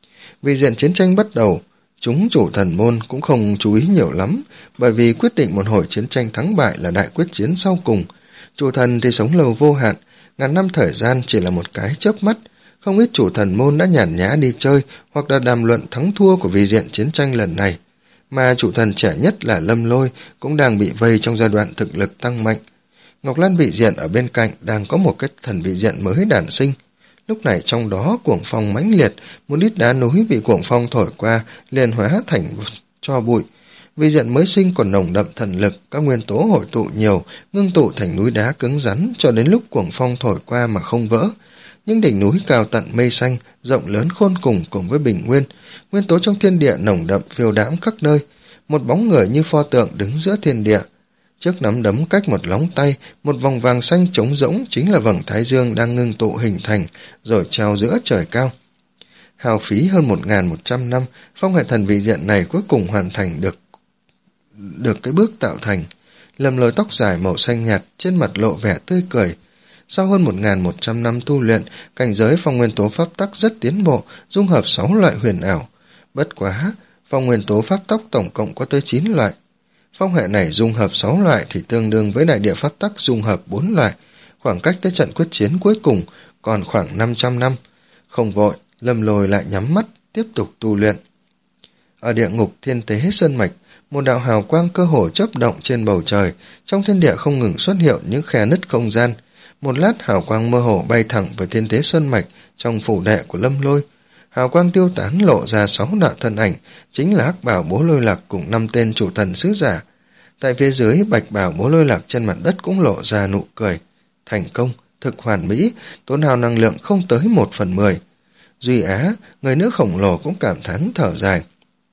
Vì diện chiến tranh bắt đầu, chúng chủ thần môn cũng không chú ý nhiều lắm, bởi vì quyết định một hồi chiến tranh thắng bại là đại quyết chiến sau cùng. Chủ thần thì sống lâu vô hạn, ngàn năm thời gian chỉ là một cái chớp mắt. Không ít chủ thần môn đã nhàn nhã đi chơi hoặc là đàm luận thắng thua của vì diện chiến tranh lần này. Mà chủ thần trẻ nhất là Lâm Lôi cũng đang bị vây trong giai đoạn thực lực tăng mạnh. Ngọc Lan vị diện ở bên cạnh đang có một cái thần vị diện mới đản sinh. Lúc này trong đó cuồng phong mãnh liệt, một ít đá núi bị cuồng phong thổi qua liền hóa thành tro bụi. Vị diện mới sinh còn nồng đậm thần lực, các nguyên tố hội tụ nhiều, ngưng tụ thành núi đá cứng rắn cho đến lúc cuồng phong thổi qua mà không vỡ. Những đỉnh núi cao tận mây xanh, rộng lớn khôn cùng cùng với bình nguyên, nguyên tố trong thiên địa nồng đậm phiêu đãng khắp nơi. Một bóng người như pho tượng đứng giữa thiên địa. Trước nắm đấm cách một lóng tay, một vòng vàng xanh trống rỗng chính là vầng thái dương đang ngưng tụ hình thành, rồi treo giữa trời cao. Hào phí hơn một nghìn một trăm năm, phong hệ thần vị diện này cuối cùng hoàn thành được được cái bước tạo thành. Lâm Lôi tóc dài màu xanh nhạt, trên mặt lộ vẻ tươi cười. Sau hơn một nghìn một trăm năm tu luyện, cảnh giới phong nguyên tố pháp tắc rất tiến bộ, dung hợp sáu loại huyền ảo. Bất quá, phong nguyên tố pháp tắc tổng cộng có tới chín loại. Phong hệ này dung hợp sáu loại thì tương đương với đại địa pháp tắc dung hợp bốn loại. Khoảng cách tới trận quyết chiến cuối cùng còn khoảng năm trăm năm. Không vội, Lâm Lôi lại nhắm mắt, tiếp tục tu luyện. Ở địa ngục thiên tế sơn mạch, một đạo hào quang cơ hồ chớp động trên bầu trời, trong thiên địa không ngừng xuất hiện những khe nứt không gian. Một lát hào quang mơ hồ bay thẳng về thiên tế sơn mạch trong phủ đệ của Lâm Lôi. Hào quang tiêu tán lộ ra sáu đạo thân ảnh, chính là Hắc Bảo Bố Lôi Lạc cùng năm tên chủ thần sứ giả. Tại phía dưới, Bạch Bảo Bố Lôi Lạc trên mặt đất cũng lộ ra nụ cười. Thành công, thực hoàn mỹ, tốn hao năng lượng không tới một phần mười. Duy Á, người nữ khổng lồ cũng cảm thán thở dài.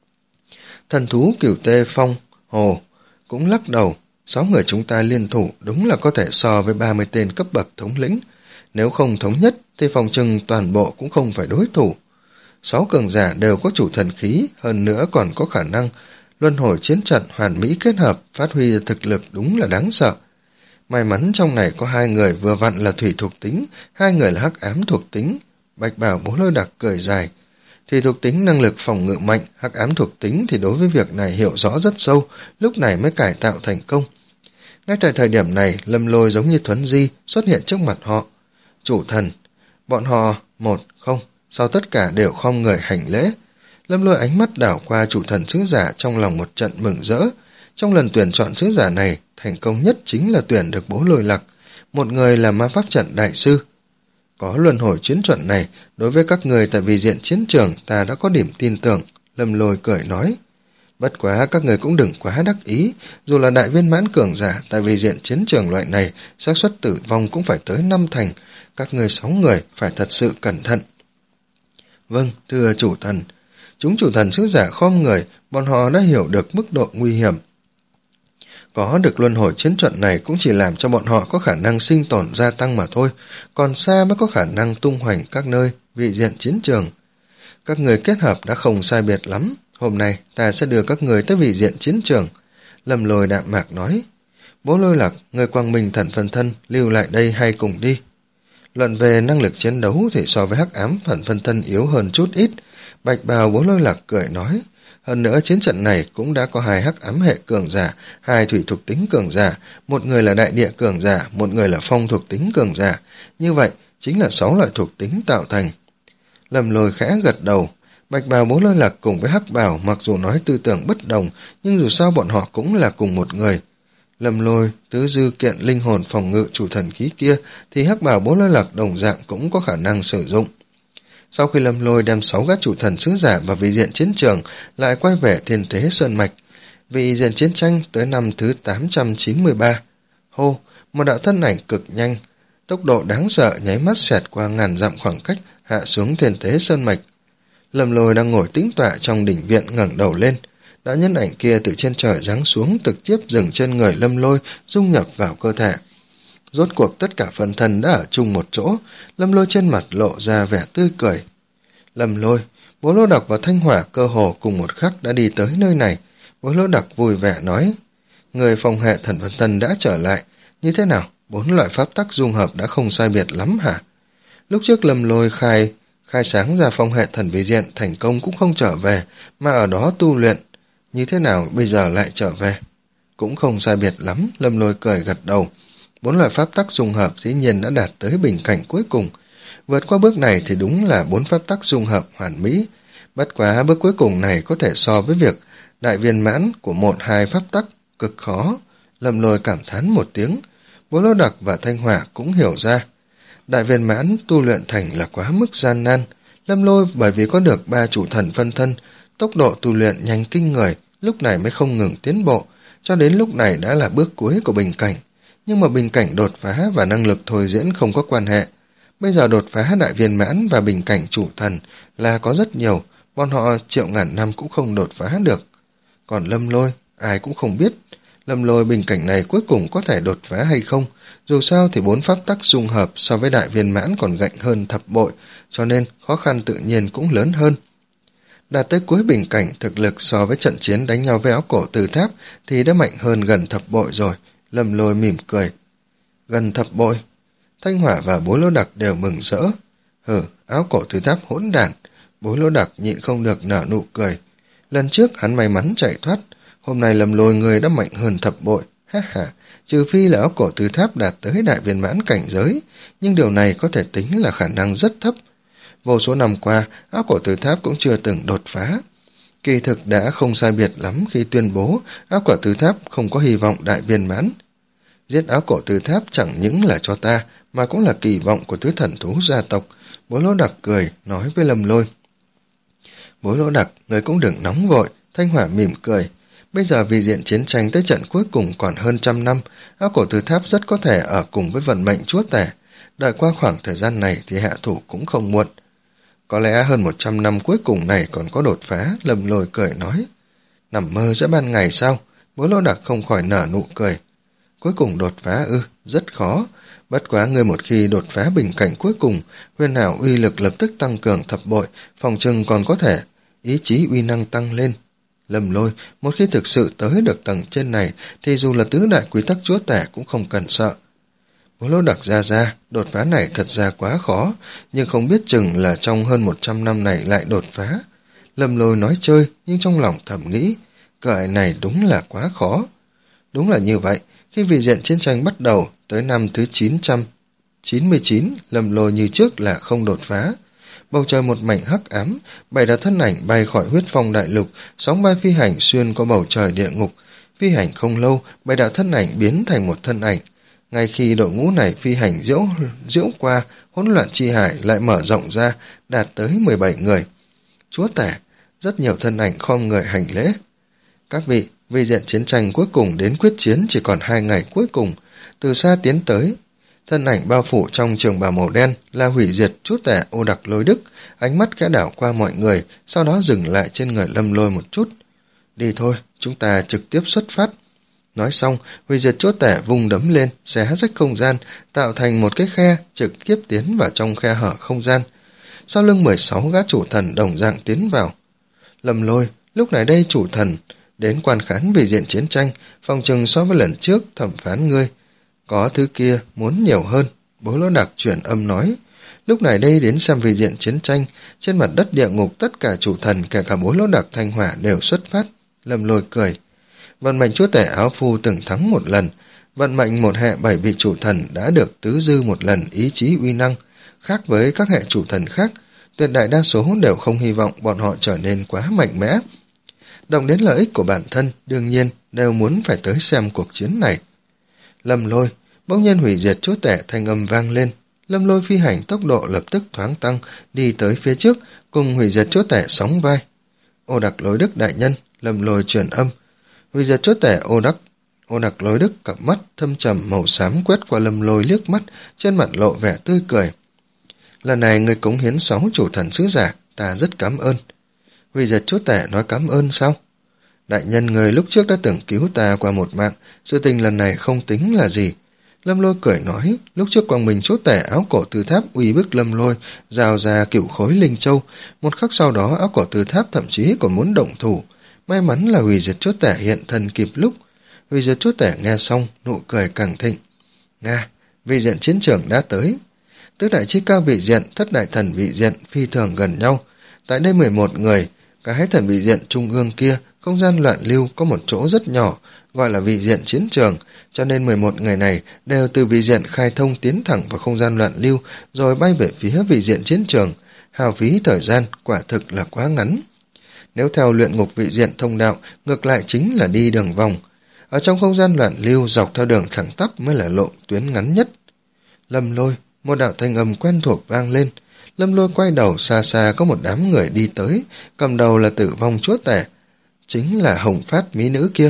Thần thú Cửu Tê Phong, Hồ, cũng lắc đầu. Sáu người chúng ta liên thủ đúng là có thể so với ba mươi tên cấp bậc thống lĩnh. Nếu không thống nhất thì phòng trừng toàn bộ cũng không phải đối thủ. Sáu cường giả đều có chủ thần khí, hơn nữa còn có khả năng luân hồi chiến trận hoàn mỹ kết hợp, phát huy thực lực đúng là đáng sợ. May mắn trong này có hai người vừa vặn là thủy thuộc tính, hai người là hắc ám thuộc tính. Bạch Bảo Bố Lôi Đặc cười dài. Thủy thuộc tính năng lực phòng ngự mạnh, hắc ám thuộc tính thì đối với việc này hiểu rõ rất sâu, lúc này mới cải tạo thành công. Ngay tại thời điểm này, Lâm Lôi giống như thuấn di xuất hiện trước mặt họ. Chủ thần, bọn họ, một, không, sau tất cả đều khom người hành lễ. Lâm Lôi ánh mắt đảo qua chủ thần sứ giả, trong lòng một trận mừng rỡ. Trong lần tuyển chọn sứ giả này, thành công nhất chính là tuyển được Bố Lôi Lạc, một người là ma pháp trận đại sư. Có luân hồi chiến trận này, đối với các người tại vì diện chiến trường ta đã có điểm tin tưởng, Lâm Lôi cười nói. Bất quá các người cũng đừng quá đắc ý, dù là đại viên mãn cường giả tại vì diện chiến trường loại này, xác suất tử vong cũng phải tới năm thành, các người sáu người phải thật sự cẩn thận. Vâng, thưa chủ thần. Chúng chủ thần sứ giả khom người, bọn họ đã hiểu được mức độ nguy hiểm. Có được luân hồi chiến trận này cũng chỉ làm cho bọn họ có khả năng sinh tồn gia tăng mà thôi, còn xa mới có khả năng tung hoành các nơi, vị diện chiến trường. Các người kết hợp đã không sai biệt lắm, hôm nay ta sẽ đưa các người tới vị diện chiến trường. Lâm Lôi đạm mạc nói. Bố Lôi Lạc, người quang minh thần phân thân, lưu lại đây hay cùng đi. Luận về năng lực chiến đấu thì so với hắc ám thần phân thân yếu hơn chút ít. Bạch bào Bố Lôi Lạc cười nói. Hơn nữa chiến trận này cũng đã có hai hắc ám hệ cường giả, hai thủy thuộc tính cường giả, một người là đại địa cường giả, một người là phong thuộc tính cường giả. Như vậy, chính là sáu loại thuộc tính tạo thành. Lâm Lôi khẽ gật đầu. Bạch bào Bố Lôi Lạc cùng với hắc bào mặc dù nói tư tưởng bất đồng, nhưng dù sao bọn họ cũng là cùng một người. Lâm Lôi, tứ dư kiện linh hồn phòng ngự chủ thần khí kia, thì hắc bào Bố Lôi Lạc đồng dạng cũng có khả năng sử dụng. Sau khi Lâm Lôi đem sáu gã chủ thần sứ giả vào vị diện chiến trường, lại quay về thiên thế sơn mạch. Vị diện chiến tranh tới năm thứ tám trăm chín mươi ba. Hô, một đạo thân ảnh cực nhanh, tốc độ đáng sợ nháy mắt xẹt qua ngàn dặm khoảng cách, hạ xuống thiên thế sơn mạch. Lâm Lôi đang ngồi tĩnh tọa trong đỉnh viện ngẩng đầu lên. Đã nhân ảnh kia từ trên trời giáng xuống, trực tiếp dừng trên người Lâm Lôi, dung nhập vào cơ thể. Rốt cuộc tất cả phần thân đã ở chung một chỗ, Lâm Lôi trên mặt lộ ra vẻ tươi cười. Lâm Lôi, Bố Lô Đặc và Thanh Hỏa cơ hồ cùng một khắc đã đi tới nơi này. Bố Lô Đặc vui vẻ nói, người phòng hệ thần phân thân đã trở lại, như thế nào, bốn loại pháp tắc dung hợp đã không sai biệt lắm hả? Lúc trước Lâm Lôi khai, khai sáng ra phong hệ thần vị diện thành công cũng không trở về, mà ở đó tu luyện, như thế nào bây giờ lại trở về? Cũng không sai biệt lắm, Lâm Lôi cười gật đầu. Bốn loại pháp tắc dung hợp dĩ nhiên đã đạt tới bình cảnh cuối cùng. Vượt qua bước này thì đúng là bốn pháp tắc dung hợp hoàn mỹ. Bất quá bước cuối cùng này có thể so với việc đại viên mãn của một hai pháp tắc cực khó. Lâm Lôi cảm thán một tiếng. Bố Lô Đặc và Thanh Hỏa cũng hiểu ra. Đại viên mãn tu luyện thành là quá mức gian nan. Lâm Lôi bởi vì có được ba chủ thần phân thân, tốc độ tu luyện nhanh kinh người, lúc này mới không ngừng tiến bộ, cho đến lúc này đã là bước cuối của bình cảnh. Nhưng mà bình cảnh đột phá và năng lực thôi diễn không có quan hệ. Bây giờ đột phá đại viên mãn và bình cảnh chủ thần là có rất nhiều, bọn họ triệu ngàn năm cũng không đột phá được. Còn Lâm Lôi, ai cũng không biết, Lâm Lôi bình cảnh này cuối cùng có thể đột phá hay không. Dù sao thì bốn pháp tắc dung hợp so với đại viên mãn còn gạnh hơn thập bội, cho nên khó khăn tự nhiên cũng lớn hơn. Đạt tới cuối bình cảnh, thực lực so với trận chiến đánh nhau với áo cổ từ tháp thì đã mạnh hơn gần thập bội rồi. Lâm Lôi mỉm cười. Gần thập bội. Thanh Hỏa và Bố Lô Đặc đều mừng rỡ. Hừ, áo cổ từ tháp hỗn đản. Bố Lô Đặc nhịn không được nở nụ cười. Lần trước hắn may mắn chạy thoát, hôm nay Lâm Lôi người đã mạnh hơn thập bội. Ha ha, trừ phi là áo cổ từ tháp đạt tới đại viên mãn cảnh giới, nhưng điều này có thể tính là khả năng rất thấp. Vô số năm qua, áo cổ từ tháp cũng chưa từng đột phá. Kỳ thực đã không sai biệt lắm khi tuyên bố áo cổ từ tháp không có hy vọng đại viên mãn. Giết áo cổ từ tháp chẳng những là cho ta, mà cũng là kỳ vọng của tứ thần thú gia tộc. Bố Lô Đặc cười, nói với Lâm Lôi. Bố Lô Đặc, người cũng đừng nóng vội. Thanh Hỏa mỉm cười. Bây giờ vì diện chiến tranh tới trận cuối cùng còn hơn trăm năm, áo cổ từ tháp rất có thể ở cùng với vận mệnh chúa tể. Đợi qua khoảng thời gian này thì hạ thủ cũng không muộn. Có lẽ hơn một trăm năm cuối cùng này còn có đột phá, Lâm Lôi cười nói. Nằm mơ giữa ban ngày sao? Bố Lô Đặc không khỏi nở nụ cười. Cuối cùng đột phá ư, rất khó. Bất quá người một khi đột phá bình cảnh cuối cùng, huyền ảo uy lực lập tức tăng cường thập bội, phòng trừng còn có thể, ý chí uy năng tăng lên. Lâm Lôi, một khi thực sự tới được tầng trên này, thì dù là tứ đại quy tắc chúa tể cũng không cần sợ. Bố Lô Đặc ra ra, đột phá này thật ra quá khó, nhưng không biết chừng là trong hơn một trăm năm này lại đột phá. Lâm Lôi nói chơi, nhưng trong lòng thầm nghĩ, cái này đúng là quá khó. Đúng là như vậy, khi vị diện chiến tranh bắt đầu, tới năm thứ chín trăm chín mươi chín, Lâm Lôi như trước là không đột phá. bầu trời một mảnh hắc ám, bảy đạo thân ảnh bay khỏi huyết phong đại lục, sóng bay phi hành xuyên qua bầu trời địa ngục. Phi hành không lâu, bảy đạo thân ảnh biến thành một thân ảnh. Ngay khi đội ngũ này phi hành diễu diễu qua, hỗn loạn chi hải lại mở rộng ra, đạt tới mười bảy người. Chúa tể, rất nhiều thân ảnh khom người hành lễ. Các vị, vì diện chiến tranh cuối cùng đến quyết chiến chỉ còn hai ngày cuối cùng, từ xa tiến tới. Thân ảnh bao phủ trong trường bào màu đen là hủy diệt chúa tể Ô Đặc Lôi Đức, ánh mắt khẽ đảo qua mọi người, sau đó dừng lại trên người Lâm Lôi một chút. Đi thôi, chúng ta trực tiếp xuất phát. Nói xong, hủy diệt chúa tể vùng đấm lên, xé rách không gian, tạo thành một cái khe, trực tiếp tiến vào trong khe hở không gian. Sau lưng mười sáu gã chủ thần đồng dạng tiến vào. Lâm Lôi, lúc này đây chủ thần, đến quan khán vì diện chiến tranh, phòng trừng so với lần trước thẩm phán ngươi. Có thứ kia muốn nhiều hơn, Bố Lỗ Đặc chuyển âm nói. Lúc này đây đến xem vì diện chiến tranh, trên mặt đất địa ngục tất cả chủ thần kể cả Bố Lỗ Đặc Thanh Hỏa đều xuất phát. Lâm Lôi cười. Vận mệnh chúa tể áo phu từng thắng một lần, vận mệnh một hệ bảy vị chủ thần đã được tứ dư một lần ý chí uy năng. Khác với các hệ chủ thần khác, tuyệt đại đa số đều không hy vọng bọn họ trở nên quá mạnh mẽ. Động đến lợi ích của bản thân, đương nhiên đều muốn phải tới xem cuộc chiến này. Lâm Lôi, bỗng nhiên hủy diệt chúa tể thanh âm vang lên. Lâm Lôi phi hành tốc độ lập tức thoáng tăng, đi tới phía trước, cùng hủy diệt chúa tể sóng vai. Ô Đặc Lôi Đức đại nhân, Lâm Lôi truyền âm. Hủy diệt chúa tể Ô Đặc, Ô Đặc Lôi Đức cặp mắt thâm trầm màu xám quét qua Lâm Lôi liếc mắt, trên mặt lộ vẻ tươi cười. Lần này người cống hiến sáu chủ thần sứ giả, ta rất cảm ơn. Hủy diệt chúa tể nói cảm ơn sao? Đại nhân người lúc trước đã từng cứu ta qua một mạng, sự tình lần này không tính là gì. Lâm Lôi cười nói, lúc trước quang minh chúa tể áo cổ từ tháp uy bức Lâm Lôi, rào ra cựu khối linh châu, một khắc sau đó áo cổ từ tháp thậm chí còn muốn động thủ. May mắn là hủy diệt chúa tể hiện thân kịp lúc. Hủy diệt chúa tể nghe xong, nụ cười càng thịnh. Nga, vị diện chiến trường đã tới. Tứ đại chí cao vị diện, thất đại thần vị diện phi thường gần nhau. Tại đây mười một người, cái thần vị diện trung ương kia, không gian loạn lưu có một chỗ rất nhỏ, gọi là vị diện chiến trường, cho nên mười một người này đều từ vị diện khai thông tiến thẳng vào không gian loạn lưu, rồi bay về phía vị diện chiến trường. Hao phí thời gian quả thực là quá ngắn. Nếu theo luyện ngục vị diện thông đạo, ngược lại chính là đi đường vòng. Ở trong không gian loạn lưu, dọc theo đường thẳng tắp mới là lộ tuyến ngắn nhất. Lâm Lôi, một đạo thanh âm quen thuộc vang lên. Lâm Lôi quay đầu, xa xa có một đám người đi tới, cầm đầu là Tử Vong chúa tể, chính là Hồng Phát mỹ nữ kia.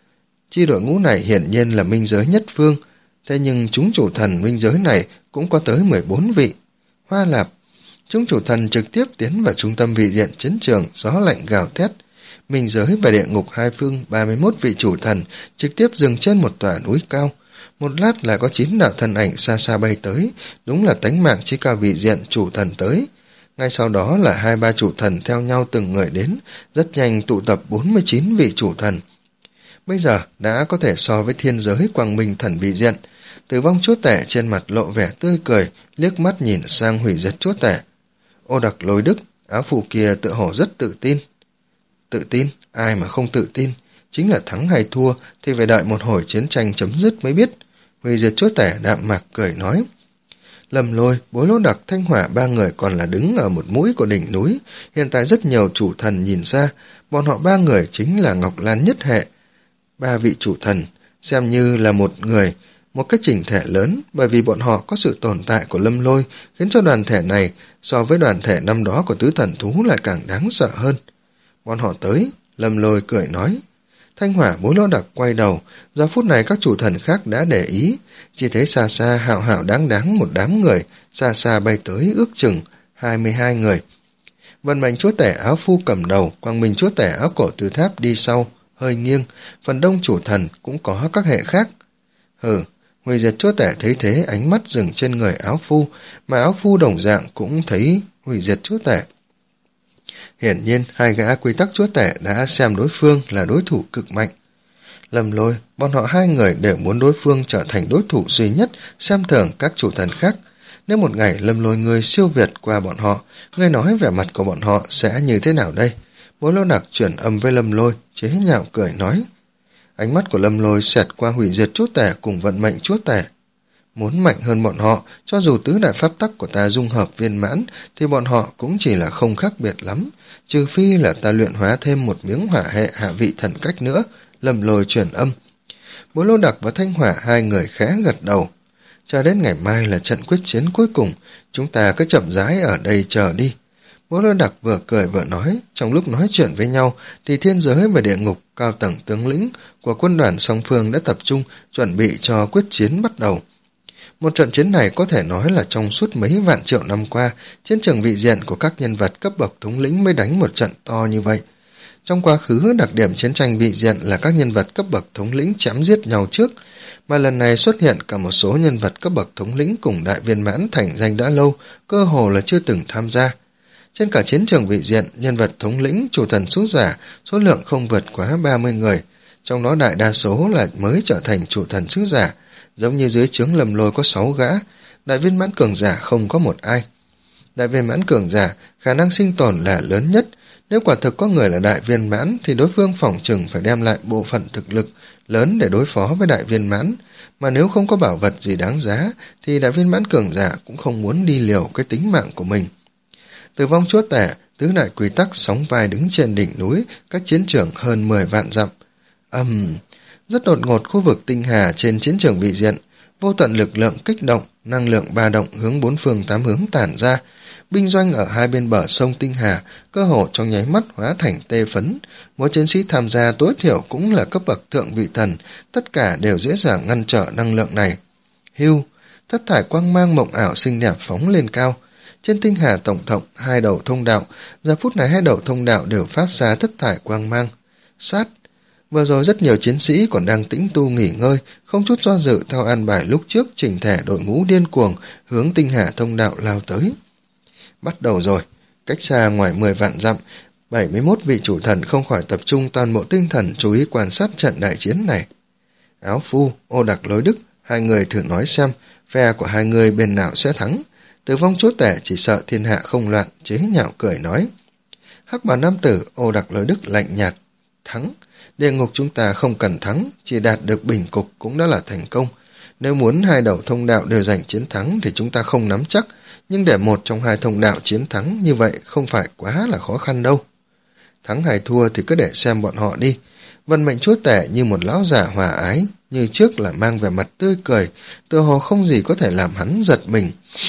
Chi đội ngũ này hiển nhiên là minh giới nhất phương, thế nhưng chúng chủ thần minh giới này cũng có tới mười bốn vị. Hoa Lạp, chúng chủ thần trực tiếp tiến vào trung tâm vị diện chiến trường, gió lạnh gào thét. Minh giới và địa ngục hai phương ba mươi mốt vị chủ thần trực tiếp dừng trên một tòa núi cao. Một lát là có chín đạo thân ảnh xa xa bay tới, đúng là tánh mạng chí cao vị diện chủ thần tới. Ngay sau đó là hai ba chủ thần theo nhau từng người đến, rất nhanh tụ tập bốn mươi chín vị chủ thần. Bây giờ đã có thể so với thiên giới quang minh thần vị diện. Tử Vong chúa tể trên mặt lộ vẻ tươi cười, liếc mắt nhìn sang hủy diệt chúa tể. Ô Đặc Lôi Đức, áo phù kia tự hổ rất tự tin. Tự tin? Ai mà không tự tin? Chính là thắng hay thua thì phải đợi một hồi chiến tranh chấm dứt mới biết. Hủy diệt chúa tể đạm mạc cười nói. Lâm Lôi, Bố Lỗ Đặc, Thanh Hỏa ba người còn là đứng ở một mũi của đỉnh núi. Hiện tại rất nhiều chủ thần nhìn ra, bọn họ ba người chính là Ngọc Lan nhất hệ. Ba vị chủ thần, xem như là một người, một cái chỉnh thể lớn, bởi vì bọn họ có sự tồn tại của Lâm Lôi, khiến cho đoàn thể này so với đoàn thể năm đó của tứ thần thú lại càng đáng sợ hơn. Bọn họ tới, Lâm Lôi cười nói. Thanh Hỏa, Bố Lỗ Đặc quay đầu, giờ phút này các chủ thần khác đã để ý, chỉ thấy xa xa hạo hạo đáng đáng một đám người, xa xa bay tới ước chừng hai mươi hai người. Vận mệnh chúa tể áo phu cầm đầu, quang minh chúa tể áo cổ từ tháp đi sau, hơi nghiêng, phần đông chủ thần cũng có các hệ khác. Hừ, hủy diệt chúa tể thấy thế ánh mắt dừng trên người áo phu, mà áo phu đồng dạng cũng thấy hủy diệt chúa tể. Hiển nhiên, hai gã quy tắc chúa tể đã xem đối phương là đối thủ cực mạnh. Lâm Lôi, bọn họ hai người đều muốn đối phương trở thành đối thủ duy nhất, xem thường các chủ thần khác. Nếu một ngày Lâm Lôi ngươi siêu việt qua bọn họ, ngươi nói vẻ mặt của bọn họ sẽ như thế nào đây? Bố Lỗ Đặc chuyển âm với Lâm Lôi, chế nhạo cười nói. Ánh mắt của Lâm Lôi xẹt qua hủy diệt chúa tể cùng vận mệnh chúa tể. Muốn mạnh hơn bọn họ, cho dù tứ đại pháp tắc của ta dung hợp viên mãn, thì bọn họ cũng chỉ là không khác biệt lắm, trừ phi là ta luyện hóa thêm một miếng hỏa hệ hạ vị thần cách nữa. Lâm Lôi truyền âm. Bố Lô Đặc và Thanh Hỏa hai người khẽ gật đầu. Chờ đến ngày mai là trận quyết chiến cuối cùng, chúng ta cứ chậm rãi ở đây chờ đi. Bố Lô Đặc vừa cười vừa nói. Trong lúc nói chuyện với nhau thì thiên giới và địa ngục cao tầng tướng lĩnh của quân đoàn song phương đã tập trung chuẩn bị cho quyết chiến bắt đầu. Một trận chiến này có thể nói là trong suốt mấy vạn triệu năm qua, chiến trường vị diện của các nhân vật cấp bậc thống lĩnh mới đánh một trận to như vậy. Trong quá khứ, đặc điểm chiến tranh vị diện là các nhân vật cấp bậc thống lĩnh chém giết nhau trước, mà lần này xuất hiện cả một số nhân vật cấp bậc thống lĩnh cùng đại viên mãn thành danh đã lâu, cơ hồ là chưa từng tham gia. Trên cả chiến trường vị diện, nhân vật thống lĩnh, chủ thần sứ giả, số lượng không vượt quá ba mươi người, trong đó đại đa số là mới trở thành chủ thần sứ giả, giống như dưới trướng Lâm Lôi có sáu gã, đại viên mãn cường giả không có một ai. Đại viên mãn cường giả, khả năng sinh tồn là lớn nhất, nếu quả thực có người là đại viên mãn thì đối phương phỏng chừng phải đem lại bộ phận thực lực lớn để đối phó với đại viên mãn, mà nếu không có bảo vật gì đáng giá thì đại viên mãn cường giả cũng không muốn đi liều cái tính mạng của mình. Tử vong chúa tể, tứ đại quy tắc sóng vai đứng trên đỉnh núi, cách chiến trường hơn mười vạn dặm. Ầm, um, rất đột ngột khu vực tinh hà trên chiến trường vị diện, vô tận lực lượng kích động, năng lượng ba động hướng bốn phương tám hướng tản ra. Binh doanh ở hai bên bờ sông Tinh Hà, cơ hồ trong nháy mắt hóa thành tê phấn. Mỗi chiến sĩ tham gia tối thiểu cũng là cấp bậc thượng vị thần, tất cả đều dễ dàng ngăn trở năng lượng này. Hưu, thất thải quang mang mộng ảo xinh đẹp phóng lên cao. Trên Tinh Hà tổng thống, hai đầu thông đạo, giờ phút này hai đầu thông đạo đều phát ra thất thải quang mang. Sát, vừa rồi rất nhiều chiến sĩ còn đang tĩnh tu nghỉ ngơi, không chút do dự theo an bài lúc trước chỉnh thể đội ngũ điên cuồng hướng Tinh Hà thông đạo lao tới. Bắt đầu rồi, cách xa ngoài mười vạn dặm, bảy mươi mốt vị chủ thần không khỏi tập trung toàn bộ tinh thần chú ý quan sát trận đại chiến này. Áo Phu, Ô Đặc Lối Đức, hai người thử nói xem, phe của hai người bên nào sẽ thắng. Tử vong chúa tể chỉ sợ thiên hạ không loạn, chế nhạo cười nói. Hắc Bào nam tử, Ô Đặc Lối Đức lạnh nhạt. Thắng, địa ngục chúng ta không cần thắng, chỉ đạt được bình cục cũng đã là thành công. Nếu muốn hai đầu thông đạo đều giành chiến thắng thì chúng ta không nắm chắc, nhưng để một trong hai thông đạo chiến thắng như vậy không phải quá là khó khăn đâu. Thắng hay thua thì cứ để xem bọn họ đi. Vận mệnh chúa tể như một lão giả hòa ái, như trước là mang vẻ mặt tươi cười, tựa hồ không gì có thể làm hắn giật mình.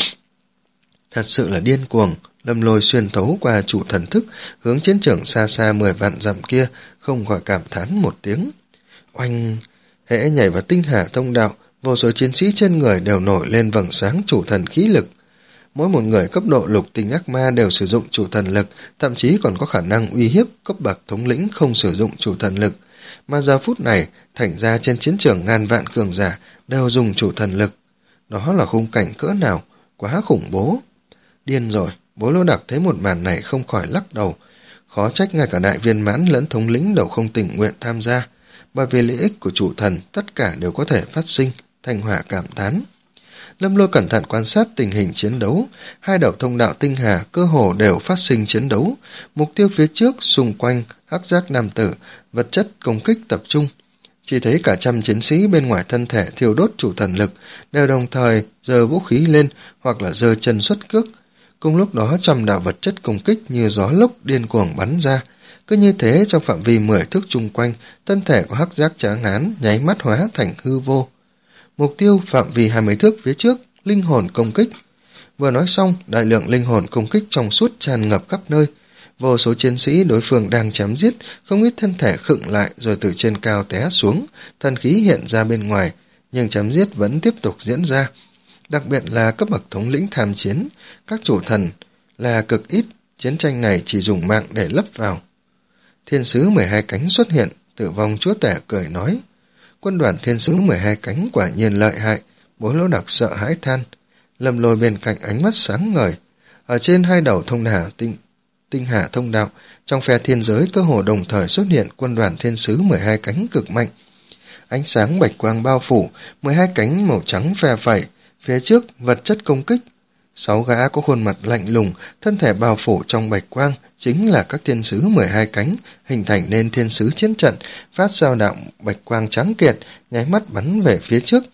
Thật sự là điên cuồng. Lâm Lôi xuyên thấu qua chủ thần thức, hướng chiến trường xa xa mười vạn dặm kia, không khỏi cảm thán một tiếng. Oanh! Hễ nhảy vào Tinh Hà thông đạo, vô số chiến sĩ trên người đều nổi lên vầng sáng chủ thần khí lực. Mỗi một người cấp độ lục tinh ác ma đều sử dụng chủ thần lực, thậm chí còn có khả năng uy hiếp cấp bậc thống lĩnh không sử dụng chủ thần lực. Mà giờ phút này, thành ra trên chiến trường ngàn vạn cường giả đều dùng chủ thần lực. Đó là khung cảnh cỡ nào, quá khủng bố. Điên rồi, Bố Lô Đặc thấy một màn này không khỏi lắc đầu. Khó trách ngay cả đại viên mãn lẫn thống lĩnh đều không tình nguyện tham gia, bởi vì lợi ích của chủ thần tất cả đều có thể phát sinh. Thanh Hỏa cảm thán. Lâm Lôi cẩn thận quan sát tình hình chiến đấu, hai đầu thông đạo Tinh Hà cơ hồ đều phát sinh chiến đấu, mục tiêu phía trước, xung quanh, hắc giác nam tử, vật chất công kích tập trung. Chỉ thấy cả trăm chiến sĩ bên ngoài thân thể thiêu đốt chủ thần lực, đều đồng thời giơ vũ khí lên hoặc là giơ chân xuất cước. Cùng lúc đó trăm đạo vật chất công kích như gió lốc điên cuồng bắn ra. Cứ như thế trong phạm vi mười thước chung quanh, thân thể của hắc giác tráng hán nháy mắt hóa thành hư vô. Mục tiêu phạm vi hai mươi thước phía trước, linh hồn công kích. Vừa nói xong, đại lượng linh hồn công kích trong suốt tràn ngập khắp nơi. Vô số chiến sĩ đối phương đang chém giết, không ít thân thể khựng lại rồi từ trên cao té xuống, thần khí hiện ra bên ngoài, nhưng chém giết vẫn tiếp tục diễn ra. Đặc biệt là cấp bậc thống lĩnh tham chiến, các chủ thần là cực ít, chiến tranh này chỉ dùng mạng để lấp vào. Thiên sứ mười hai cánh xuất hiện, Tử vong chúa tể cười nói. Quân đoàn thiên sứ mười hai cánh quả nhiên lợi hại, Bố Lô Đặc sợ hãi than. Lâm Lôi bên cạnh ánh mắt sáng ngời. Ở trên hai đầu thông hà tinh, tinh hà thông đạo, trong phe thiên giới cơ hồ đồng thời xuất hiện quân đoàn thiên sứ mười hai cánh cực mạnh. Ánh sáng bạch quang bao phủ, mười hai cánh màu trắng phe phẩy, phía trước vật chất công kích. Sáu gã có khuôn mặt lạnh lùng, thân thể bao phủ trong bạch quang, chính là các thiên sứ mười hai cánh, hình thành nên thiên sứ chiến trận, phát ra đạo bạch quang trắng kiệt, nháy mắt bắn về phía trước.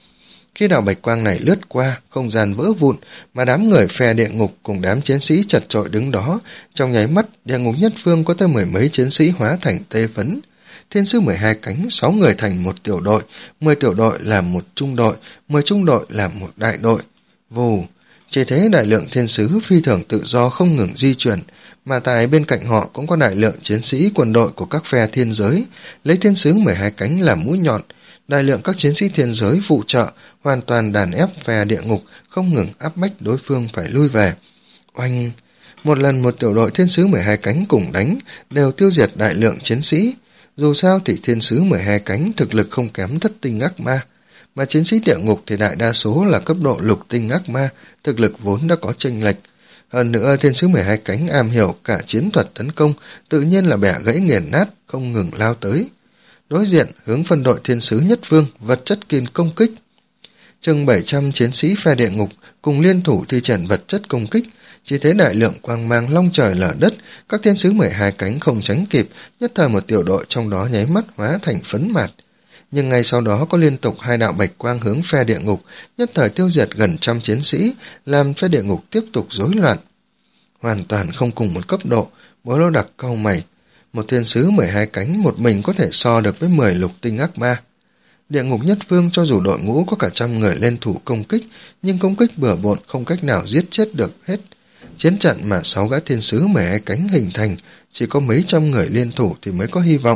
Khi đạo bạch quang này lướt qua, không gian vỡ vụn, mà đám người phe địa ngục cùng đám chiến sĩ chật chội đứng đó. Trong nháy mắt, địa ngục nhất phương có tới mười mấy chiến sĩ hóa thành tê phấn. Thiên sứ mười hai cánh, sáu người thành một tiểu đội, mười tiểu đội làm một trung đội, mười trung đội làm một đại đội. Vù, chỉ thấy đại lượng thiên sứ phi thường tự do không ngừng di chuyển, mà tại bên cạnh họ cũng có đại lượng chiến sĩ quân đội của các phe thiên giới, lấy thiên sứ mười hai cánh làm mũi nhọn. Đại lượng các chiến sĩ thiên giới phụ trợ, hoàn toàn đàn ép phe địa ngục, không ngừng áp bách đối phương phải lui về. Oanh! Một lần một tiểu đội thiên sứ mười hai cánh cùng đánh, đều tiêu diệt đại lượng chiến sĩ. Dù sao thì thiên sứ mười hai cánh thực lực không kém thất tinh ác ma, mà chiến sĩ địa ngục thì đại đa số là cấp độ lục tinh ác ma, thực lực vốn đã có chênh lệch. Hơn nữa thiên sứ mười hai cánh am hiểu cả chiến thuật tấn công, tự nhiên là bẻ gãy nghiền nát, không ngừng lao tới. Đối diện hướng phân đội thiên sứ nhất phương, vật chất kiên công kích. Chừng bảy trăm chiến sĩ phe địa ngục cùng liên thủ thi triển vật chất công kích, chỉ thấy đại lượng quang mang long trời lở đất, các thiên sứ mười hai cánh không tránh kịp, nhất thời một tiểu đội trong đó nháy mắt hóa thành phấn mạt. Nhưng ngay sau đó có liên tục hai đạo bạch quang hướng phe địa ngục, nhất thời tiêu diệt gần trăm chiến sĩ, làm phe địa ngục tiếp tục rối loạn. Hoàn toàn không cùng một cấp độ, Bố Lô Đặc cau mày. Một thiên sứ mười hai cánh một mình có thể so được với mười lục tinh ác ma. Địa ngục nhất phương cho dù đội ngũ có cả trăm người lên thủ công kích, nhưng công kích bừa bộn không cách nào giết chết được hết. Chiến trận mà sáu gã thiên sứ mười hai cánh hình thành, chỉ có mấy trăm người liên thủ thì mới có hy vọng.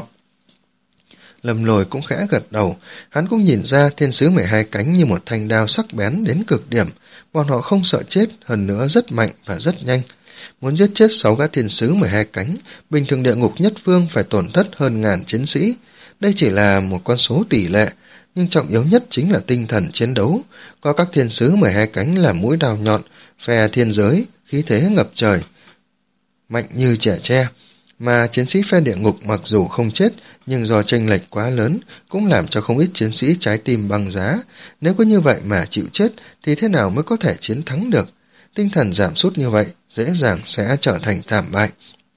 Lâm Lôi cũng khẽ gật đầu, hắn cũng nhìn ra thiên sứ mười hai cánh như một thanh đao sắc bén đến cực điểm, bọn họ không sợ chết, hơn nữa rất mạnh và rất nhanh. Muốn giết chết sáu gã thiên sứ mười hai cánh, bình thường địa ngục nhất phương phải tổn thất hơn ngàn chiến sĩ. Đây chỉ là một con số tỷ lệ, nhưng trọng yếu nhất chính là tinh thần chiến đấu. Có các thiên sứ mười hai cánh làm mũi đào nhọn, phe thiên giới, khí thế ngập trời, mạnh như trẻ tre. Mà chiến sĩ phe địa ngục mặc dù không chết, nhưng do chênh lệch quá lớn, cũng làm cho không ít chiến sĩ trái tim băng giá. Nếu có như vậy mà chịu chết, thì thế nào mới có thể chiến thắng được? Tinh thần giảm sút như vậy, dễ dàng sẽ trở thành thảm bại.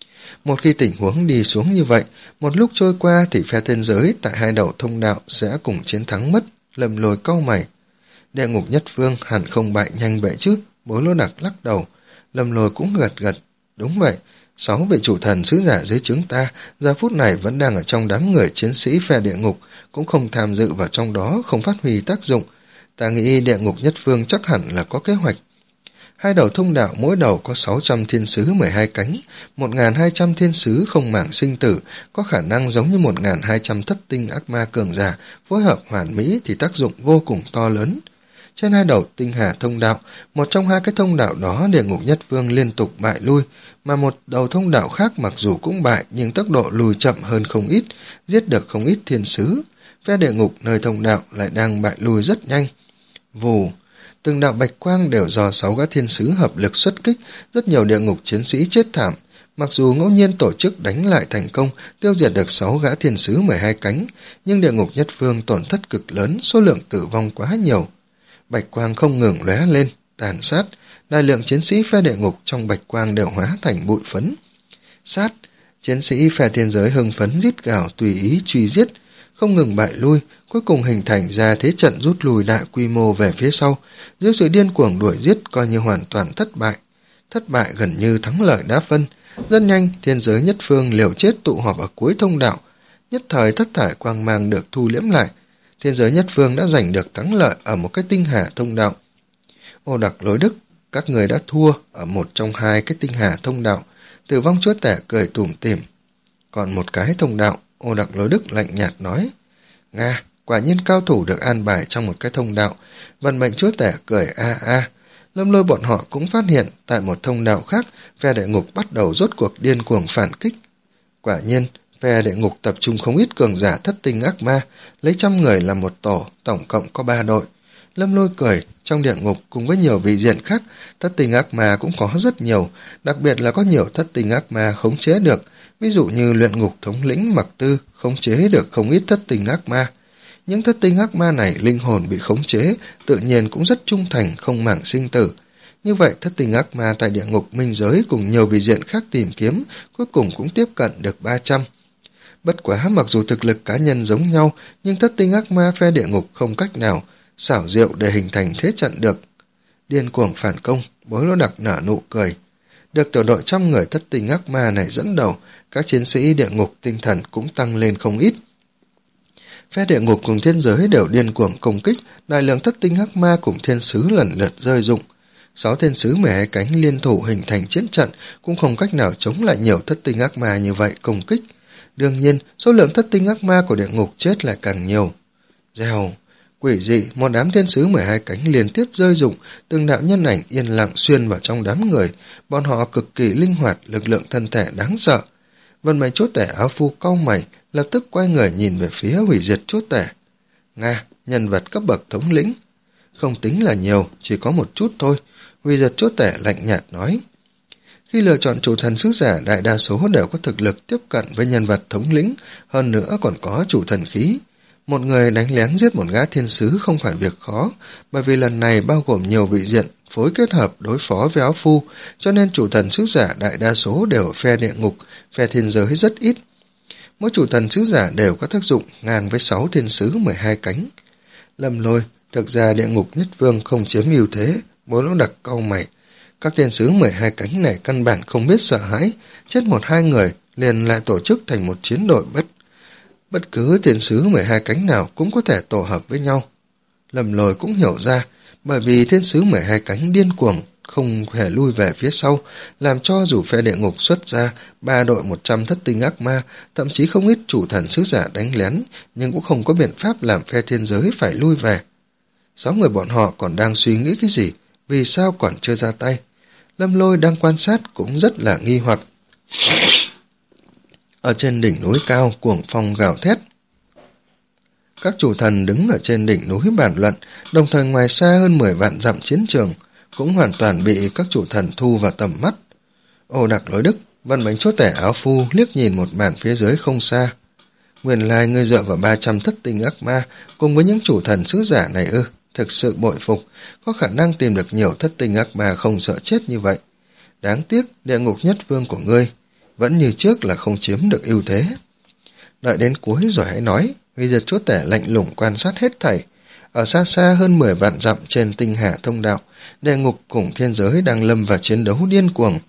Một khi tình huống đi xuống như vậy, một lúc trôi qua thì phe thiên giới tại hai đầu thông đạo sẽ cùng chiến thắng mất. Lâm Lôi cau mày. Địa ngục nhất phương hẳn không bại nhanh vậy chứ? Bố Lô Đặc lắc đầu. Lâm Lôi cũng gật gật. Đúng vậy, sáu vị chủ thần sứ giả dưới trướng ta giờ phút này vẫn đang ở trong đám người chiến sĩ phe địa ngục, cũng không tham dự vào trong đó, không phát huy tác dụng. Ta nghĩ địa ngục nhất phương chắc hẳn là có kế hoạch. Hai đầu thông đạo mỗi đầu có sáu trăm thiên sứ mười hai cánh, một nghìn hai trăm thiên sứ không màng sinh tử, có khả năng giống như một nghìn hai trăm thất tinh ác ma cường giả, phối hợp hoàn mỹ thì tác dụng vô cùng to lớn. Trên hai đầu tinh hà thông đạo, một trong hai cái thông đạo đó địa ngục nhất phương liên tục bại lui, mà một đầu thông đạo khác mặc dù cũng bại nhưng tốc độ lùi chậm hơn không ít, giết được không ít thiên sứ. Phe địa ngục nơi thông đạo lại đang bại lui rất nhanh. Vù, từng đạo bạch quang đều do sáu gã thiên sứ hợp lực xuất kích, rất nhiều địa ngục chiến sĩ chết thảm. Mặc dù ngẫu nhiên tổ chức đánh lại thành công, tiêu diệt được sáu gã thiên sứ mười hai cánh, nhưng địa ngục nhất phương tổn thất cực lớn, số lượng tử vong quá nhiều. Bạch quang không ngừng lóe lên, tàn sát, đại lượng chiến sĩ phe địa ngục trong bạch quang đều hóa thành bụi phấn. Sát, chiến sĩ phe thiên giới hưng phấn rít gào tùy ý truy giết, không ngừng bại lui, cuối cùng hình thành ra thế trận rút lui đại quy mô về phía sau. Dưới sự điên cuồng đuổi giết coi như hoàn toàn thất bại. Thất bại gần như thắng lợi đã phân. Rất nhanh, thiên giới nhất phương liều chết tụ họp ở cuối thông đạo. Nhất thời thất thải quang mang được thu liễm lại. Thiên giới nhất phương đã giành được thắng lợi ở một cái tinh hà thông đạo. Ô Đặc Lối Đức, các người đã thua ở một trong hai cái tinh hà thông đạo. Tử vong chúa tể cười tủm tỉm. Còn một cái thông đạo, Ô Đặc Lối Đức lạnh nhạt nói. Nga, quả nhiên cao thủ được an bài trong một cái thông đạo. Vận mệnh chúa tể cười a a. Lâm Lôi bọn họ cũng phát hiện tại một thông đạo khác, phe địa ngục bắt đầu rốt cuộc điên cuồng phản kích. Quả nhiên, phe địa ngục tập trung không ít cường giả thất tinh ác ma, lấy trăm người làm một tổ, tổng cộng có ba đội. Lâm Lôi cười, trong địa ngục cùng với nhiều vị diện khác, thất tinh ác ma cũng có rất nhiều, đặc biệt là có nhiều thất tinh ác ma khống chế được, ví dụ như luyện ngục thống lĩnh Mặc Tư khống chế được không ít thất tinh ác ma. Những thất tinh ác ma này linh hồn bị khống chế, tự nhiên cũng rất trung thành, không màng sinh tử. Như vậy thất tinh ác ma tại địa ngục minh giới cùng nhiều vị diện khác tìm kiếm, cuối cùng cũng tiếp cận được ba trăm. Bất quá mặc dù thực lực cá nhân giống nhau, nhưng thất tinh ác ma phe địa ngục không cách nào xảo diệu để hình thành thế trận được. Điên cuồng phản công, Bối Lôi Đặc nở nụ cười. Được tiểu đội trăm người thất tinh ác ma này dẫn đầu, các chiến sĩ địa ngục tinh thần cũng tăng lên không ít. Phe địa ngục cùng thiên giới đều điên cuồng công kích, đại lượng thất tinh ác ma cùng thiên sứ lần lượt rơi dụng. Sáu thiên sứ mười hai cánh liên thủ hình thành chiến trận, cũng không cách nào chống lại nhiều thất tinh ác ma như vậy công kích. Đương nhiên, số lượng thất tinh ác ma của địa ngục chết lại càng nhiều. Rèo, quỷ dị, một đám thiên sứ mười hai cánh liên tiếp rơi dụng, từng đạo nhân ảnh yên lặng xuyên vào trong đám người, bọn họ cực kỳ linh hoạt, lực lượng thân thể đáng sợ. Vận mệnh chúa tể áo phu cau mày, lập tức quay người nhìn về phía hủy diệt chúa tể. Nga, nhân vật cấp bậc thống lĩnh. Không tính là nhiều, chỉ có một chút thôi, hủy diệt chúa tể lạnh nhạt nói. Khi lựa chọn chủ thần sứ giả, đại đa số đều có thực lực tiếp cận với nhân vật thống lĩnh, hơn nữa còn có chủ thần khí. Một người đánh lén giết một gã thiên sứ không phải việc khó, bởi vì lần này bao gồm nhiều vị diện phối kết hợp đối phó với áo phu, cho nên chủ thần sứ giả đại đa số đều ở phe địa ngục, phe thiên giới rất ít. Mỗi chủ thần sứ giả đều có tác dụng ngang với sáu thiên sứ mười hai cánh. Lâm Lôi, thực ra địa ngục nhất vương không chiếm ưu thế, Bối Lôi Đặc cau mày. Các thiên sứ mười hai cánh này căn bản không biết sợ hãi, chết một hai người liền lại tổ chức thành một chiến đội bất. Bất cứ thiên sứ mười hai cánh nào cũng có thể tổ hợp với nhau. Lâm Lôi cũng hiểu ra, bởi vì thiên sứ mười hai cánh điên cuồng, không thể lui về phía sau, làm cho dù phe địa ngục xuất ra ba đội một trăm thất tinh ác ma, thậm chí không ít chủ thần sứ giả đánh lén, nhưng cũng không có biện pháp làm phe thiên giới phải lui về. Sáu người bọn họ còn đang suy nghĩ cái gì, vì sao còn chưa ra tay. Lâm Lôi đang quan sát cũng rất là nghi hoặc. Ở trên đỉnh núi cao, cuồng phong gào thét. Các chủ thần đứng ở trên đỉnh núi bàn luận, đồng thời ngoài xa hơn mười vạn dặm chiến trường, cũng hoàn toàn bị các chủ thần thu vào tầm mắt. Ô Đặc Lối Đức, vận mệnh chúa tể áo phu liếc nhìn một màn phía dưới không xa. Nguyên lai ngươi dựa vào ba trăm thất tinh ác ma, cùng với những chủ thần sứ giả này ư, thực sự bội phục, có khả năng tìm được nhiều thất tinh ác ma không sợ chết như vậy. Đáng tiếc, địa ngục nhất vương của ngươi vẫn như trước là không chiếm được ưu thế. Đợi đến cuối rồi hãy nói, Huy Diệt chúa tể lạnh lùng quan sát hết thảy. Ở xa xa hơn mười vạn dặm trên tinh hà thông đạo, địa ngục cùng thiên giới đang lâm vào chiến đấu điên cuồng.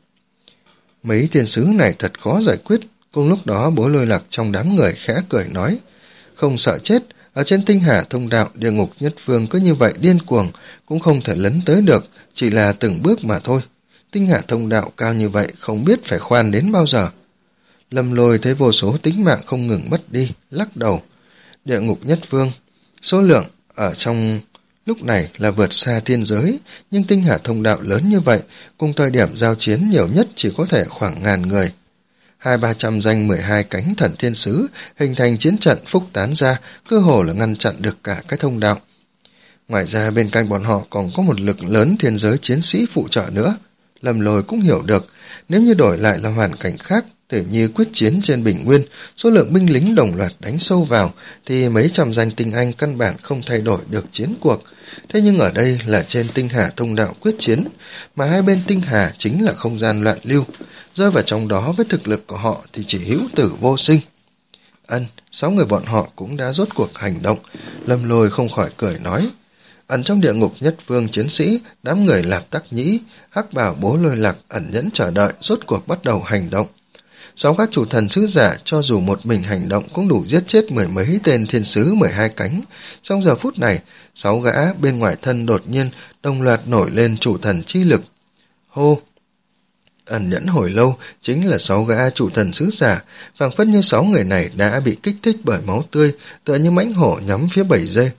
Mấy thiên sứ này thật khó giải quyết, cùng lúc đó Bối Lôi Lạc trong đám người khẽ cười nói, không sợ chết, ở trên tinh hà thông đạo địa ngục nhất vương cứ như vậy điên cuồng, cũng không thể lấn tới được, chỉ là từng bước mà thôi. Tinh hà thông đạo cao như vậy không biết phải khoan đến bao giờ. Lâm Lôi thấy vô số tính mạng không ngừng mất đi, lắc đầu. Địa ngục nhất vương, số lượng ở trong lúc này là vượt xa thiên giới, nhưng tinh hà thông đạo lớn như vậy, cùng thời điểm giao chiến nhiều nhất chỉ có thể khoảng ngàn người. Hai ba trăm danh mười hai cánh thần thiên sứ hình thành chiến trận phúc tán ra, cơ hồ là ngăn chặn được cả cái thông đạo. Ngoài ra bên cạnh bọn họ còn có một lực lớn thiên giới chiến sĩ phụ trợ nữa. Lâm Lôi cũng hiểu được, nếu như đổi lại là hoàn cảnh khác, tỉ như quyết chiến trên bình nguyên, số lượng binh lính đồng loạt đánh sâu vào, thì mấy trăm danh tinh anh căn bản không thay đổi được chiến cuộc. Thế nhưng ở đây là trên tinh hà thông đạo quyết chiến, mà hai bên tinh hà chính là không gian loạn lưu, rơi vào trong đó với thực lực của họ thì chỉ hữu tử vô sinh. Ân, sáu người bọn họ cũng đã rốt cuộc hành động, Lâm Lôi không khỏi cười nói. Ẩn trong địa ngục nhất vương chiến sĩ, đám người Lạp Tắc Nhĩ, Hắc Bảo Bối Lôi Lạc ẩn nhẫn chờ đợi, rốt cuộc bắt đầu hành động. Sáu các chủ thần sứ giả cho dù một mình hành động cũng đủ giết chết mười mấy tên thiên sứ mười hai cánh. Trong giờ phút này, sáu gã bên ngoài thân đột nhiên đồng loạt nổi lên chủ thần chi lực. Hô! Ẩn nhẫn hồi lâu chính là sáu gã chủ thần sứ giả, phảng phất như sáu người này đã bị kích thích bởi máu tươi, tựa như mãnh hổ nhắm phía bảy dê.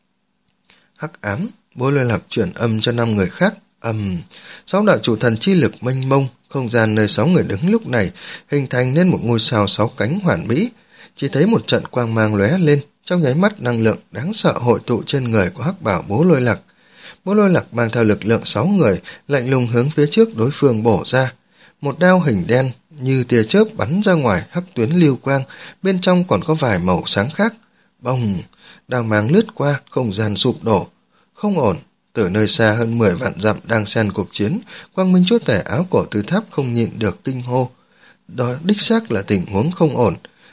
Hắc ám, Bối Lôi Lạc chuyển âm cho năm người khác. Ầm, sáu đạo chủ thần chi lực mênh mông, không gian nơi sáu người đứng lúc này hình thành nên một ngôi sao sáu cánh hoàn mỹ. Chỉ thấy một trận quang mang lóe lên, trong nháy mắt năng lượng đáng sợ hội tụ trên người của Hắc Bảo Bối Lôi Lạc. Bối Lôi Lạc mang theo lực lượng sáu người, lạnh lùng hướng phía trước đối phương bổ ra. Một đao hình đen như tia chớp bắn ra ngoài, hắc tuyến lưu quang, bên trong còn có vài màu sáng khác. Bông, đao mang lướt qua, không gian sụp đổ. Không ổn. Từ nơi xa hơn mười vạn dặm đang xen cuộc chiến, Quang Minh chúa tể áo cổ từ tháp không nhịn được kinh hô. Đó đích xác là tình huống không ổn.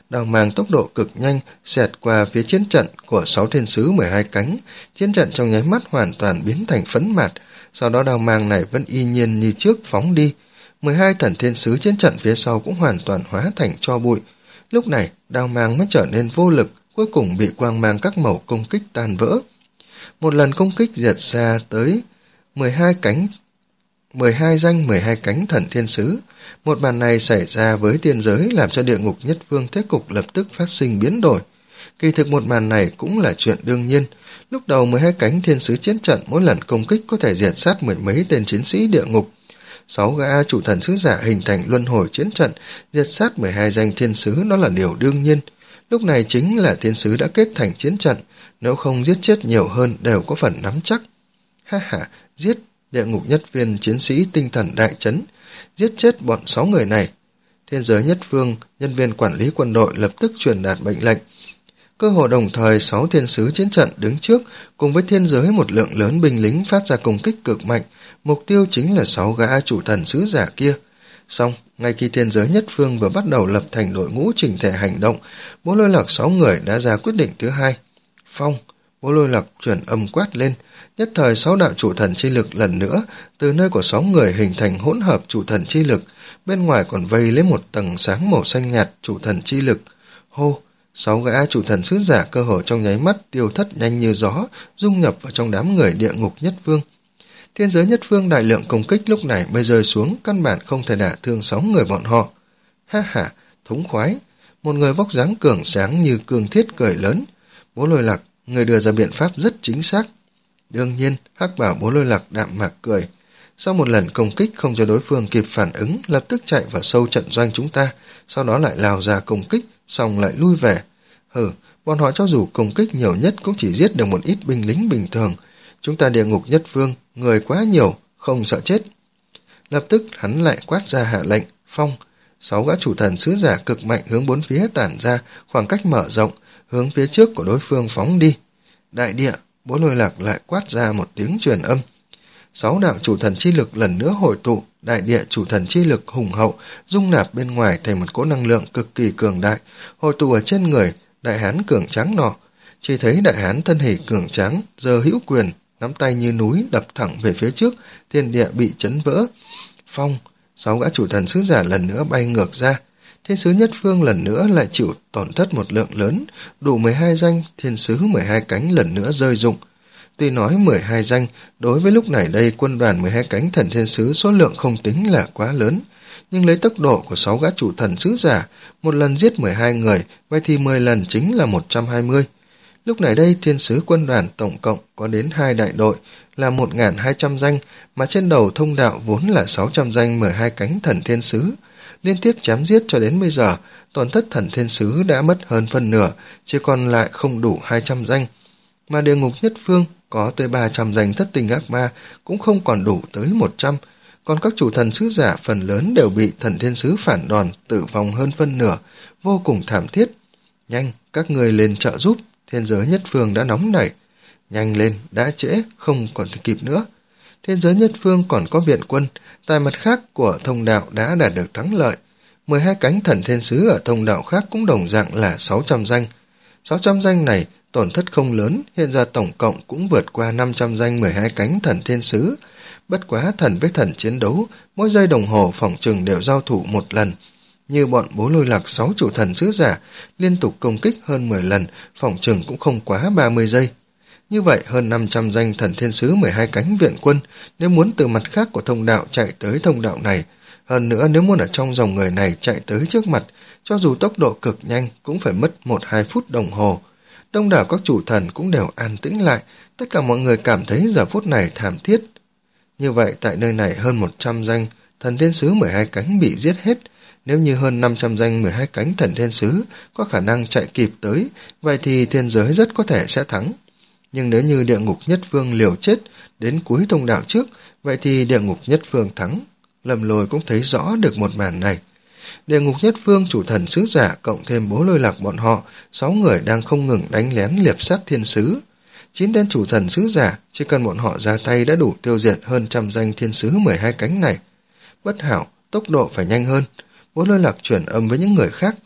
đao mang tốc độ cực nhanh xẹt qua phía chiến trận của sáu thiên sứ mười hai cánh. Chiến trận trong nháy mắt hoàn toàn biến thành phấn mạt, sau đó đao mang này vẫn y nhiên như trước phóng đi. mười hai thần thiên sứ chiến trận phía sau cũng hoàn toàn hóa thành tro bụi. Lúc này, đao mang mới trở nên vô lực, cuối cùng bị quang mang các màu công kích tan vỡ. Một lần công kích diệt xa tới mười hai cánh, mười hai danh mười hai cánh thần thiên sứ. Một màn này xảy ra với tiên giới làm cho địa ngục nhất phương thế cục lập tức phát sinh biến đổi. Kỳ thực một màn này cũng là chuyện đương nhiên. Lúc đầu mười hai cánh thiên sứ chiến trận mỗi lần công kích có thể diệt sát mười mấy tên chiến sĩ địa ngục. Sáu gã chủ thần sứ giả hình thành luân hồi chiến trận, diệt sát mười hai danh thiên sứ đó là điều đương nhiên. Lúc này chính là thiên sứ đã kết thành chiến trận, nếu không giết chết nhiều hơn đều có phần nắm chắc. Ha ha, giết, địa ngục nhất viên chiến sĩ tinh thần đại chấn, giết chết bọn sáu người này. Thiên giới nhất phương, nhân viên quản lý quân đội lập tức truyền đạt mệnh lệnh. Cơ hồ đồng thời sáu thiên sứ chiến trận đứng trước, cùng với thiên giới một lượng lớn binh lính phát ra công kích cực mạnh, mục tiêu chính là sáu gã chủ thần sứ giả kia. Xong, ngay khi thiên giới nhất phương vừa bắt đầu lập thành đội ngũ chỉnh thể hành động, Bố Lôi Lạc sáu người đã ra quyết định thứ hai. Phong, Bố Lôi Lạc chuyển âm quát lên, nhất thời sáu đạo chủ thần chi lực lần nữa từ nơi của sáu người hình thành hỗn hợp chủ thần chi lực, bên ngoài còn vây lấy một tầng sáng màu xanh nhạt chủ thần chi lực. Hô, sáu gã chủ thần sứ giả cơ hồ trong nháy mắt tiêu thất nhanh như gió, dung nhập vào trong đám người địa ngục nhất phương. Thiên giới nhất phương đại lượng công kích lúc này mới rơi xuống, căn bản không thể đả thương sáu người bọn họ. Ha ha, thống khoái. Một người vóc dáng cường sáng như cương thiết cười lớn. Bố Lôi Lạc, người đưa ra biện pháp rất chính xác. Đương nhiên, Hắc Bảo Bố Lôi Lạc đạm mạc cười. Sau một lần công kích không cho đối phương kịp phản ứng, lập tức chạy vào sâu trận doanh chúng ta, sau đó lại lao ra công kích, xong lại lui về. Hừ, bọn họ cho dù công kích nhiều nhất cũng chỉ giết được một ít binh lính bình thường. Chúng ta địa ngục nhất phương, người quá nhiều, không sợ chết. Lập tức hắn lại quát ra hạ lệnh, phong. Sáu gã chủ thần sứ giả cực mạnh hướng bốn phía tản ra, khoảng cách mở rộng, hướng phía trước của đối phương phóng đi. Đại địa, Bố Lôi Lạc lại quát ra một tiếng truyền âm. Sáu đạo chủ thần chi lực lần nữa hội tụ, đại địa chủ thần chi lực hùng hậu, dung nạp bên ngoài thành một cỗ năng lượng cực kỳ cường đại, hội tụ ở trên người đại hán cường tráng nọ. Chỉ thấy đại hán thân hình cường tráng, giơ hữu quyền, nắm tay như núi đập thẳng về phía trước, thiên địa bị chấn vỡ. Phong, sáu gã chủ thần sứ giả lần nữa bay ngược ra. Thiên sứ nhất phương lần nữa lại chịu tổn thất một lượng lớn, đủ mười hai danh thiên sứ mười hai cánh lần nữa rơi rụng. Tuy nói mười hai danh, đối với lúc này đây quân đoàn mười hai cánh thần thiên sứ số lượng không tính là quá lớn, nhưng lấy tốc độ của sáu gã chủ thần sứ giả, một lần giết mười hai người, vậy thì mười lần chính là một trăm hai mươi. Lúc này đây thiên sứ quân đoàn tổng cộng có đến hai đại đội, là một nghìn hai trăm danh, mà trên đầu thông đạo vốn là sáu trăm danh mười hai cánh thần thiên sứ. Liên tiếp chém giết cho đến bây giờ, tổn thất thần thiên sứ đã mất hơn phân nửa, chỉ còn lại không đủ hai trăm danh. Mà địa ngục nhất phương có tới ba trăm danh thất tinh ác ma, cũng không còn đủ tới một trăm, còn các chủ thần sứ giả phần lớn đều bị thần thiên sứ phản đòn, tử vong hơn phân nửa, vô cùng thảm thiết. Nhanh, các người lên trợ giúp, thiên giới nhất phương đã nóng nảy. Nhanh lên, đã trễ, không còn kịp nữa. Thiên giới nhất phương còn có viện quân, tại mặt khác của thông đạo đã đạt được thắng lợi. mười hai cánh thần thiên sứ ở thông đạo khác cũng đồng dạng là sáu trăm danh. sáu trăm danh này tổn thất không lớn, hiện ra tổng cộng cũng vượt qua năm trăm danh mười hai cánh thần thiên sứ. Bất quá thần với thần chiến đấu, mỗi giây đồng hồ phỏng chừng đều giao thủ một lần. Như bọn Bố Lôi Lạc sáu chủ thần sứ giả, liên tục công kích hơn mười lần, phỏng chừng cũng không quá ba mươi giây. Như vậy hơn năm trăm danh thần thiên sứ mười hai cánh viện quân, nếu muốn từ mặt khác của thông đạo chạy tới thông đạo này, hơn nữa nếu muốn ở trong dòng người này chạy tới trước mặt, cho dù tốc độ cực nhanh cũng phải mất một hai phút đồng hồ. Đông đảo các chủ thần cũng đều an tĩnh lại, tất cả mọi người cảm thấy giờ phút này thảm thiết. Như vậy tại nơi này hơn một trăm danh thần thiên sứ mười hai cánh bị giết hết. Nếu như hơn năm trăm danh mười hai cánh thần thiên sứ có khả năng chạy kịp tới, vậy thì thiên giới rất có thể sẽ thắng. Nhưng nếu như địa ngục nhất phương liều chết đến cuối thông đạo trước, vậy thì địa ngục nhất phương thắng. Lâm Lôi cũng thấy rõ được một màn này. Địa ngục nhất phương chủ thần sứ giả cộng thêm Bố Lôi Lạc bọn họ, sáu người đang không ngừng đánh lén liệp sát thiên sứ. Chín tên chủ thần sứ giả, chỉ cần bọn họ ra tay đã đủ tiêu diệt hơn trăm danh thiên sứ mười hai cánh này. Bất hảo, tốc độ phải nhanh hơn. Bố Lôi Lạc chuyển âm với những người khác.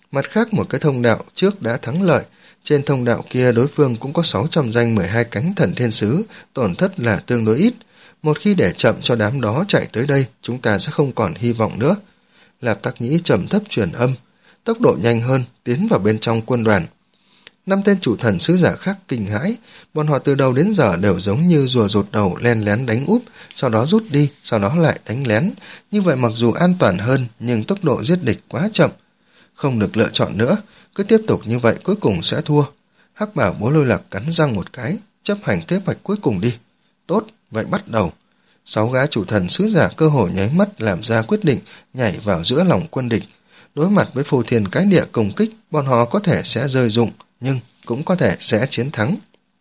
Mặt khác một cái thông đạo trước đã thắng lợi, trên thông đạo kia đối phương cũng có sáu trăm danh mười hai cánh thần thiên sứ, tổn thất là tương đối ít. Một khi để chậm cho đám đó chạy tới đây, chúng ta sẽ không còn hy vọng nữa. Lạp Tắc Nhĩ trầm thấp truyền âm, tốc độ nhanh hơn, tiến vào bên trong quân đoàn. Năm tên chủ thần sứ giả khác kinh hãi, bọn họ từ đầu đến giờ đều giống như rùa rụt đầu len lén đánh úp, sau đó rút đi, sau đó lại đánh lén. Như vậy mặc dù an toàn hơn, nhưng tốc độ giết địch quá chậm. Không được lựa chọn nữa, cứ tiếp tục như vậy cuối cùng sẽ thua. Hắc Bảo Bố Lôi Lạc cắn răng một cái, chấp hành kế hoạch cuối cùng đi. Tốt, vậy bắt đầu. Sáu gã chủ thần sứ giả cơ hội nháy mắt làm ra quyết định, nhảy vào giữa lòng quân địch. Đối mặt với phù thiên cái địa công kích, bọn họ có thể sẽ rơi dụng, nhưng cũng có thể sẽ chiến thắng.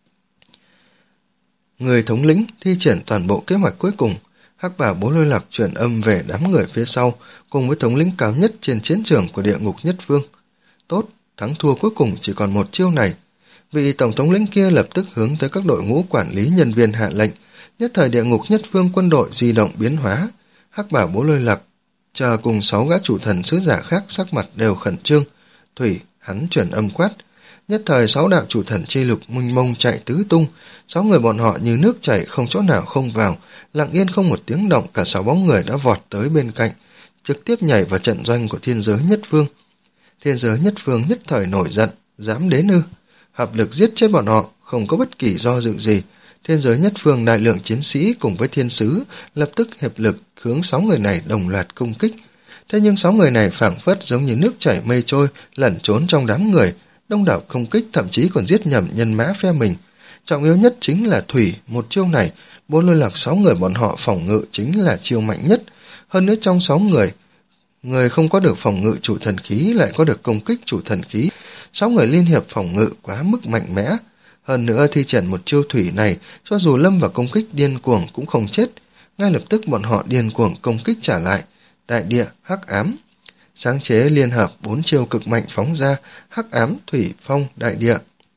Người thống lĩnh thi triển toàn bộ kế hoạch cuối cùng. Hắc Bảo Bố Lôi Lạc truyền âm về đám người phía sau, cùng với thống lĩnh cao nhất trên chiến trường của địa ngục nhất phương. Tốt, thắng thua cuối cùng chỉ còn một chiêu này. Vị tổng thống lĩnh kia lập tức hướng tới các đội ngũ quản lý nhân viên hạ lệnh. Nhất thời địa ngục nhất phương quân đội di động biến hóa. Hắc Bảo Bố Lôi Lạc chờ cùng sáu gã chủ thần sứ giả khác sắc mặt đều khẩn trương. Thủy, hắn truyền âm quát. Nhất thời sáu đạo chủ thần chi lục mênh mông chạy tứ tung, sáu người bọn họ như nước chảy không chỗ nào không vào, lặng yên không một tiếng động, cả sáu bóng người đã vọt tới bên cạnh, trực tiếp nhảy vào trận doanh của thiên giới nhất phương. Thiên giới nhất phương nhất thời nổi giận, dám đến ư? Hợp lực giết chết bọn họ, không có bất kỳ do dự gì. Thiên giới nhất phương đại lượng chiến sĩ cùng với thiên sứ lập tức hiệp lực hướng sáu người này đồng loạt công kích. Thế nhưng sáu người này phảng phất giống như nước chảy mây trôi, lẩn trốn trong đám người, đông đảo công kích, thậm chí còn giết nhầm nhân mã phe mình. Trọng yếu nhất chính là Thủy, một chiêu này, Bố Lôi Lạc sáu người bọn họ phòng ngự chính là chiêu mạnh nhất. Hơn nữa trong sáu người, người không có được phòng ngự chủ thần khí lại có được công kích chủ thần khí. Sáu người liên hiệp phòng ngự quá mức mạnh mẽ. Hơn nữa thi triển một chiêu Thủy này, cho dù lâm vào công kích điên cuồng cũng không chết. Ngay lập tức bọn họ điên cuồng công kích trả lại. Đại địa, hắc ám. Sáng chế liên hợp bốn chiêu cực mạnh phóng ra, hắc ám, thủy, phong, đại địa.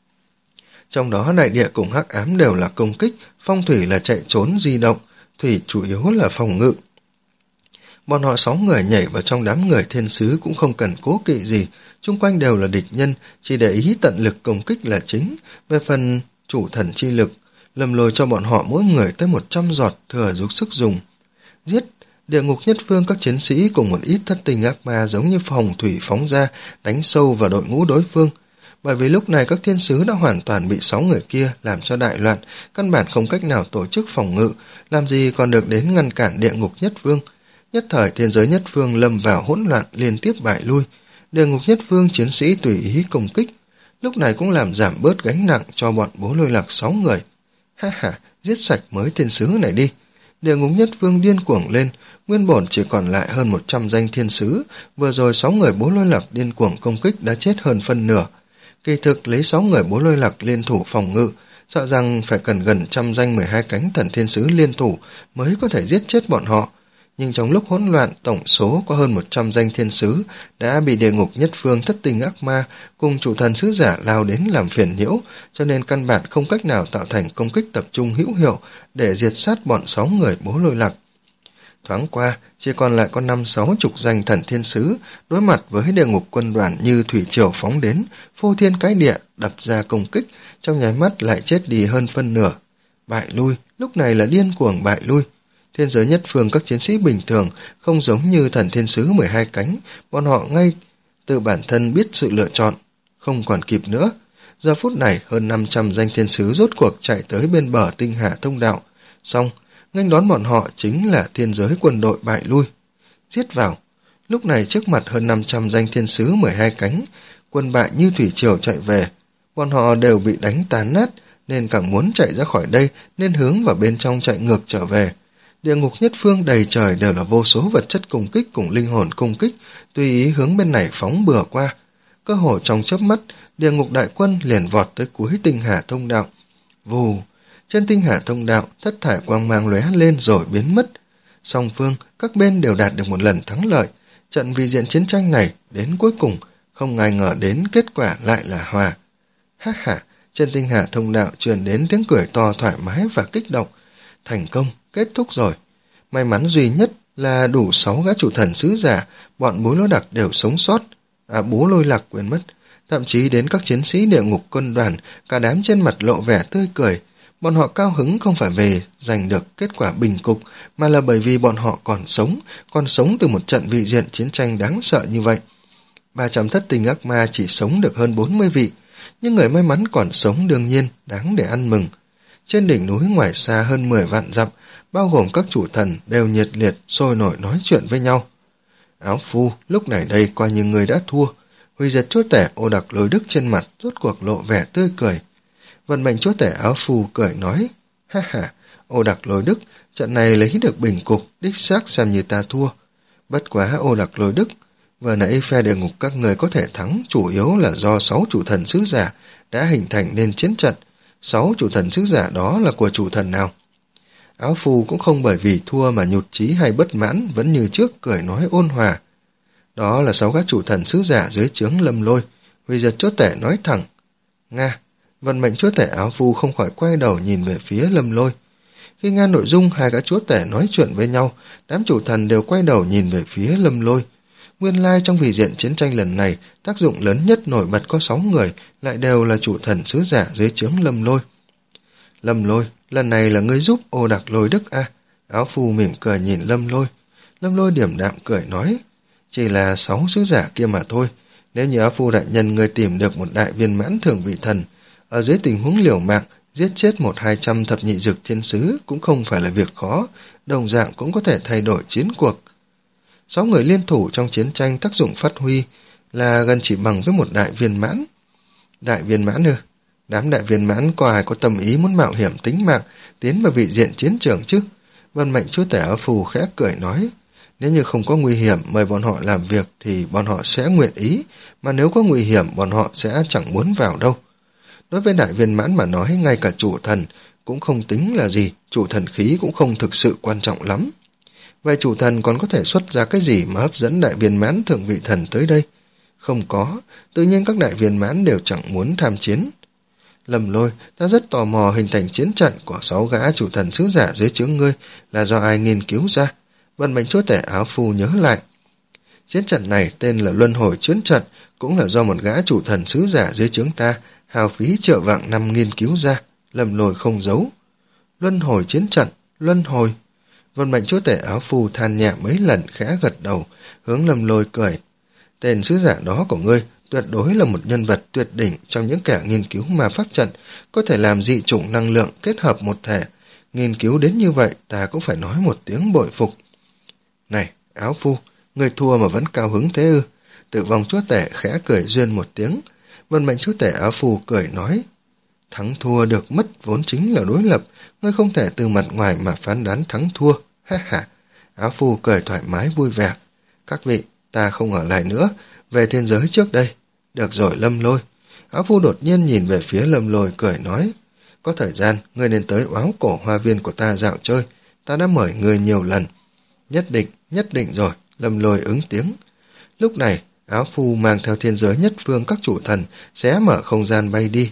Trong đó đại địa cùng hắc ám đều là công kích, phong thủy là chạy trốn di động, thủy chủ yếu là phòng ngự. Bọn họ sáu người nhảy vào trong đám người thiên sứ cũng không cần cố kỵ gì, chung quanh đều là địch nhân, chỉ để ý tận lực công kích là chính. Về phần chủ thần chi lực, lầm lồi cho bọn họ mỗi người tới một trăm giọt thừa giúp sức dùng. Giết! Địa ngục nhất phương các chiến sĩ cùng một ít thất tình ác ma giống như hồng thủy phóng ra, đánh sâu vào đội ngũ đối phương. Bởi vì lúc này các thiên sứ đã hoàn toàn bị sáu người kia làm cho đại loạn, căn bản không cách nào tổ chức phòng ngự, làm gì còn được đến ngăn cản địa ngục nhất phương. Nhất thời thiên giới nhất phương lâm vào hỗn loạn, liên tiếp bại lui. Địa ngục nhất phương chiến sĩ tùy ý công kích, lúc này cũng làm giảm bớt gánh nặng cho bọn Bố Lôi Lạc sáu người. Ha ha, giết sạch mới thiên sứ này đi. Địa ngục nhất phương điên cuồng lên, nguyên bổn chỉ còn lại hơn một trăm danh thiên sứ, vừa rồi sáu người Bố Lôi Lạc điên cuồng công kích đã chết hơn phân nửa. Kỳ thực lấy sáu người Bố Lôi Lạc liên thủ phòng ngự, sợ rằng phải cần gần trăm danh mười hai cánh thần thiên sứ liên thủ mới có thể giết chết bọn họ. Nhưng trong lúc hỗn loạn, tổng số có hơn một trăm danh thiên sứ đã bị địa ngục nhất phương thất tình ác ma cùng chủ thần sứ giả lao đến làm phiền nhiễu, cho nên căn bản không cách nào tạo thành công kích tập trung hữu hiệu để diệt sát bọn sáu người Bố Lôi Lạc. Thoáng qua, chỉ còn lại có năm sáu chục danh thần thiên sứ, đối mặt với địa ngục quân đoàn như thủy triều phóng đến, phô thiên cái địa, đập ra công kích, trong nháy mắt lại chết đi hơn phân nửa. Bại lui, lúc này là điên cuồng bại lui. Thiên giới nhất phương các chiến sĩ bình thường, không giống như thần thiên sứ mười hai cánh, bọn họ ngay từ bản thân biết sự lựa chọn, không còn kịp nữa. Giờ phút này, hơn năm trăm danh thiên sứ rốt cuộc chạy tới bên bờ tinh hà thông đạo. Xong, nghênh đón bọn họ chính là thiên giới quân đội bại lui. Giết vào. Lúc này trước mặt hơn năm trăm danh thiên sứ mười hai cánh, quân bại như thủy triều chạy về. Bọn họ đều bị đánh tàn nát, nên càng muốn chạy ra khỏi đây, nên hướng vào bên trong chạy ngược trở về. Địa ngục nhất phương đầy trời đều là vô số vật chất công kích cùng linh hồn công kích, tùy ý hướng bên này phóng bừa qua. Cơ hồ trong chớp mắt, địa ngục đại quân liền vọt tới cuối tinh hà thông đạo. Vù! Trên tinh hà thông đạo, thất thải quang mang lóe lên rồi biến mất. Song phương, các bên đều đạt được một lần thắng lợi. Trận vì diện chiến tranh này, đến cuối cùng, không ai ngờ đến kết quả lại là hòa. Ha ha, trên tinh hà thông đạo truyền đến tiếng cười to thoải mái và kích động. Thành công, kết thúc rồi. May mắn duy nhất là đủ sáu gã chủ thần sứ giả, bọn Bố Lôi Đặc đều sống sót. à Bố Lôi Lạc quên mất. Thậm chí đến các chiến sĩ địa ngục quân đoàn, cả đám trên mặt lộ vẻ tươi cười. Bọn họ cao hứng không phải về giành được kết quả bình cục, mà là bởi vì bọn họ còn sống, còn sống từ một trận vị diện chiến tranh đáng sợ như vậy. ba trăm thất tinh ác ma chỉ sống được hơn bốn mươi vị, nhưng người may mắn còn sống đương nhiên đáng để ăn mừng. Trên đỉnh núi ngoài xa hơn mười vạn dặm, bao gồm các chủ thần đều nhiệt liệt sôi nổi nói chuyện với nhau. Áo Phu lúc này đây coi như người đã thua. Hủy diệt chúa tể Ô Đặc Lôi Đức trên mặt rốt cuộc lộ vẻ tươi cười. Vận mệnh chúa tể Áo Phu cười nói, ha ha, Ô Đặc Lôi Đức, trận này lấy được bình cục, đích xác xem như ta thua. Bất quá Ô Đặc Lôi Đức, vừa nãy phe địa ngục các người có thể thắng chủ yếu là do sáu chủ thần sứ giả đã hình thành nên chiến trận. Sáu chủ thần sứ giả đó là của chủ thần nào? Áo Phu cũng không bởi vì thua mà nhụt chí hay bất mãn, vẫn như trước cười nói ôn hòa. Đó là sáu các chủ thần sứ giả dưới trướng Lâm Lôi. Hủy diệt chúa tể nói thẳng. Nga. Vận mệnh chúa tể Áo Phu không khỏi quay đầu nhìn về phía Lâm Lôi. Khi nghe nội dung hai các chúa tể nói chuyện với nhau, đám chủ thần đều quay đầu nhìn về phía Lâm Lôi. Nguyên lai trong vị diện chiến tranh lần này, tác dụng lớn nhất nổi bật có sáu người, lại đều là chủ thần sứ giả dưới trướng Lâm Lôi. Lâm Lôi, lần này là ngươi giúp Ô Đặc Lôi Đức à? Áo Phu mỉm cười nhìn Lâm Lôi. Lâm Lôi điểm đạm cười nói, chỉ là sáu sứ giả kia mà thôi. Nếu như Áo Phu đại nhân ngươi tìm được một đại viên mãn thường vị thần, ở dưới tình huống liều mạng, giết chết một hai trăm thập nhị dực thiên sứ cũng không phải là việc khó, đồng dạng cũng có thể thay đổi chiến cuộc. Sáu người liên thủ trong chiến tranh tác dụng phát huy là gần chỉ bằng với một đại viên mãn. Đại viên mãn ư? Đám đại viên mãn có ai có tâm ý muốn mạo hiểm tính mạng tiến vào vị diện chiến trường chứ? Vận mệnh chúa tể Áo Phu khẽ cười nói, nếu như không có nguy hiểm mời bọn họ làm việc thì bọn họ sẽ nguyện ý, mà nếu có nguy hiểm bọn họ sẽ chẳng muốn vào đâu. Đối với đại viên mãn mà nói, ngay cả chủ thần cũng không tính là gì, chủ thần khí cũng không thực sự quan trọng lắm. Vậy chủ thần còn có thể xuất ra cái gì mà hấp dẫn đại viên mãn thượng vị thần tới đây? Không có, tự nhiên các đại viên mãn đều chẳng muốn tham chiến. Lâm Lôi, ta rất tò mò hình thành chiến trận của sáu gã chủ thần sứ giả dưới trướng ngươi là do ai nghiên cứu ra. Vận mệnh chúa tể Áo Phu nhớ lại. Chiến trận này tên là Luân Hồi Chiến Trận, cũng là do một gã chủ thần sứ giả dưới trướng ta hào phí triệu vạn năm nghiên cứu ra. Lâm Lôi không giấu. Luân Hồi Chiến Trận, Luân Hồi. Vận mệnh chúa tể Áo Phu than nhẹ mấy lần khẽ gật đầu, hướng Lâm Lôi cười. Tên sứ giả đó của ngươi tuyệt đối là một nhân vật tuyệt đỉnh trong những kẻ nghiên cứu ma pháp trận, có thể làm dị chủng năng lượng kết hợp một thể. Nghiên cứu đến như vậy ta cũng phải nói một tiếng bội phục. Này, Áo Phu, ngươi thua mà vẫn cao hứng thế ư? Tử vong chúa tể khẽ cười duyên một tiếng. Vận mệnh chúa tể Áo Phu cười nói, thắng thua được mất vốn chính là đối lập, ngươi không thể từ mặt ngoài mà phán đoán thắng thua. Ha ha. Áo Phu cười thoải mái vui vẻ. Các vị, ta không ở lại nữa, về thiên giới trước đây. Được rồi Lâm Lôi. Áo Phu đột nhiên nhìn về phía Lâm Lôi cười nói, có thời gian ngươi nên tới Oáo Cổ Hoa Viên của ta dạo chơi, ta đã mời ngươi nhiều lần. Nhất định, nhất định rồi. Lâm Lôi ứng tiếng. Lúc này Áo Phu mang theo thiên giới nhất phương các chủ thần xé mở không gian bay đi.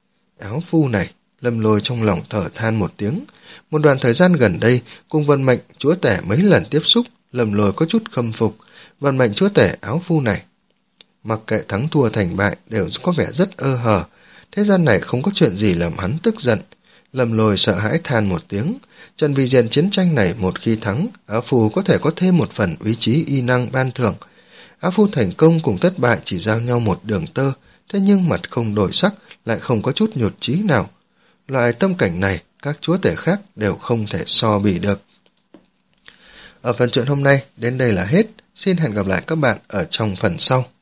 Áo Phu này, Lâm Lôi trong lòng thở than một tiếng. Một đoạn thời gian gần đây cùng vận mệnh chúa tể mấy lần tiếp xúc, Lâm Lôi có chút khâm phục vận mệnh chúa tể Áo Phu này. Mặc kệ thắng thua thành bại đều có vẻ rất ơ hờ, thế gian này không có chuyện gì làm hắn tức giận. Lâm Lôi sợ hãi than một tiếng. Trận vị diện chiến tranh này một khi thắng, Áo Phu có thể có thêm một phần ý chí y năng ban thưởng. Áo Phu thành công cùng thất bại chỉ giao nhau một đường tơ, thế nhưng mặt không đổi sắc, lại không có chút nhụt chí nào. Loại tâm cảnh này các chúa tể khác đều không thể so bì được. Ở phần chuyện hôm nay đến đây là hết. Xin hẹn gặp lại các bạn ở trong phần sau.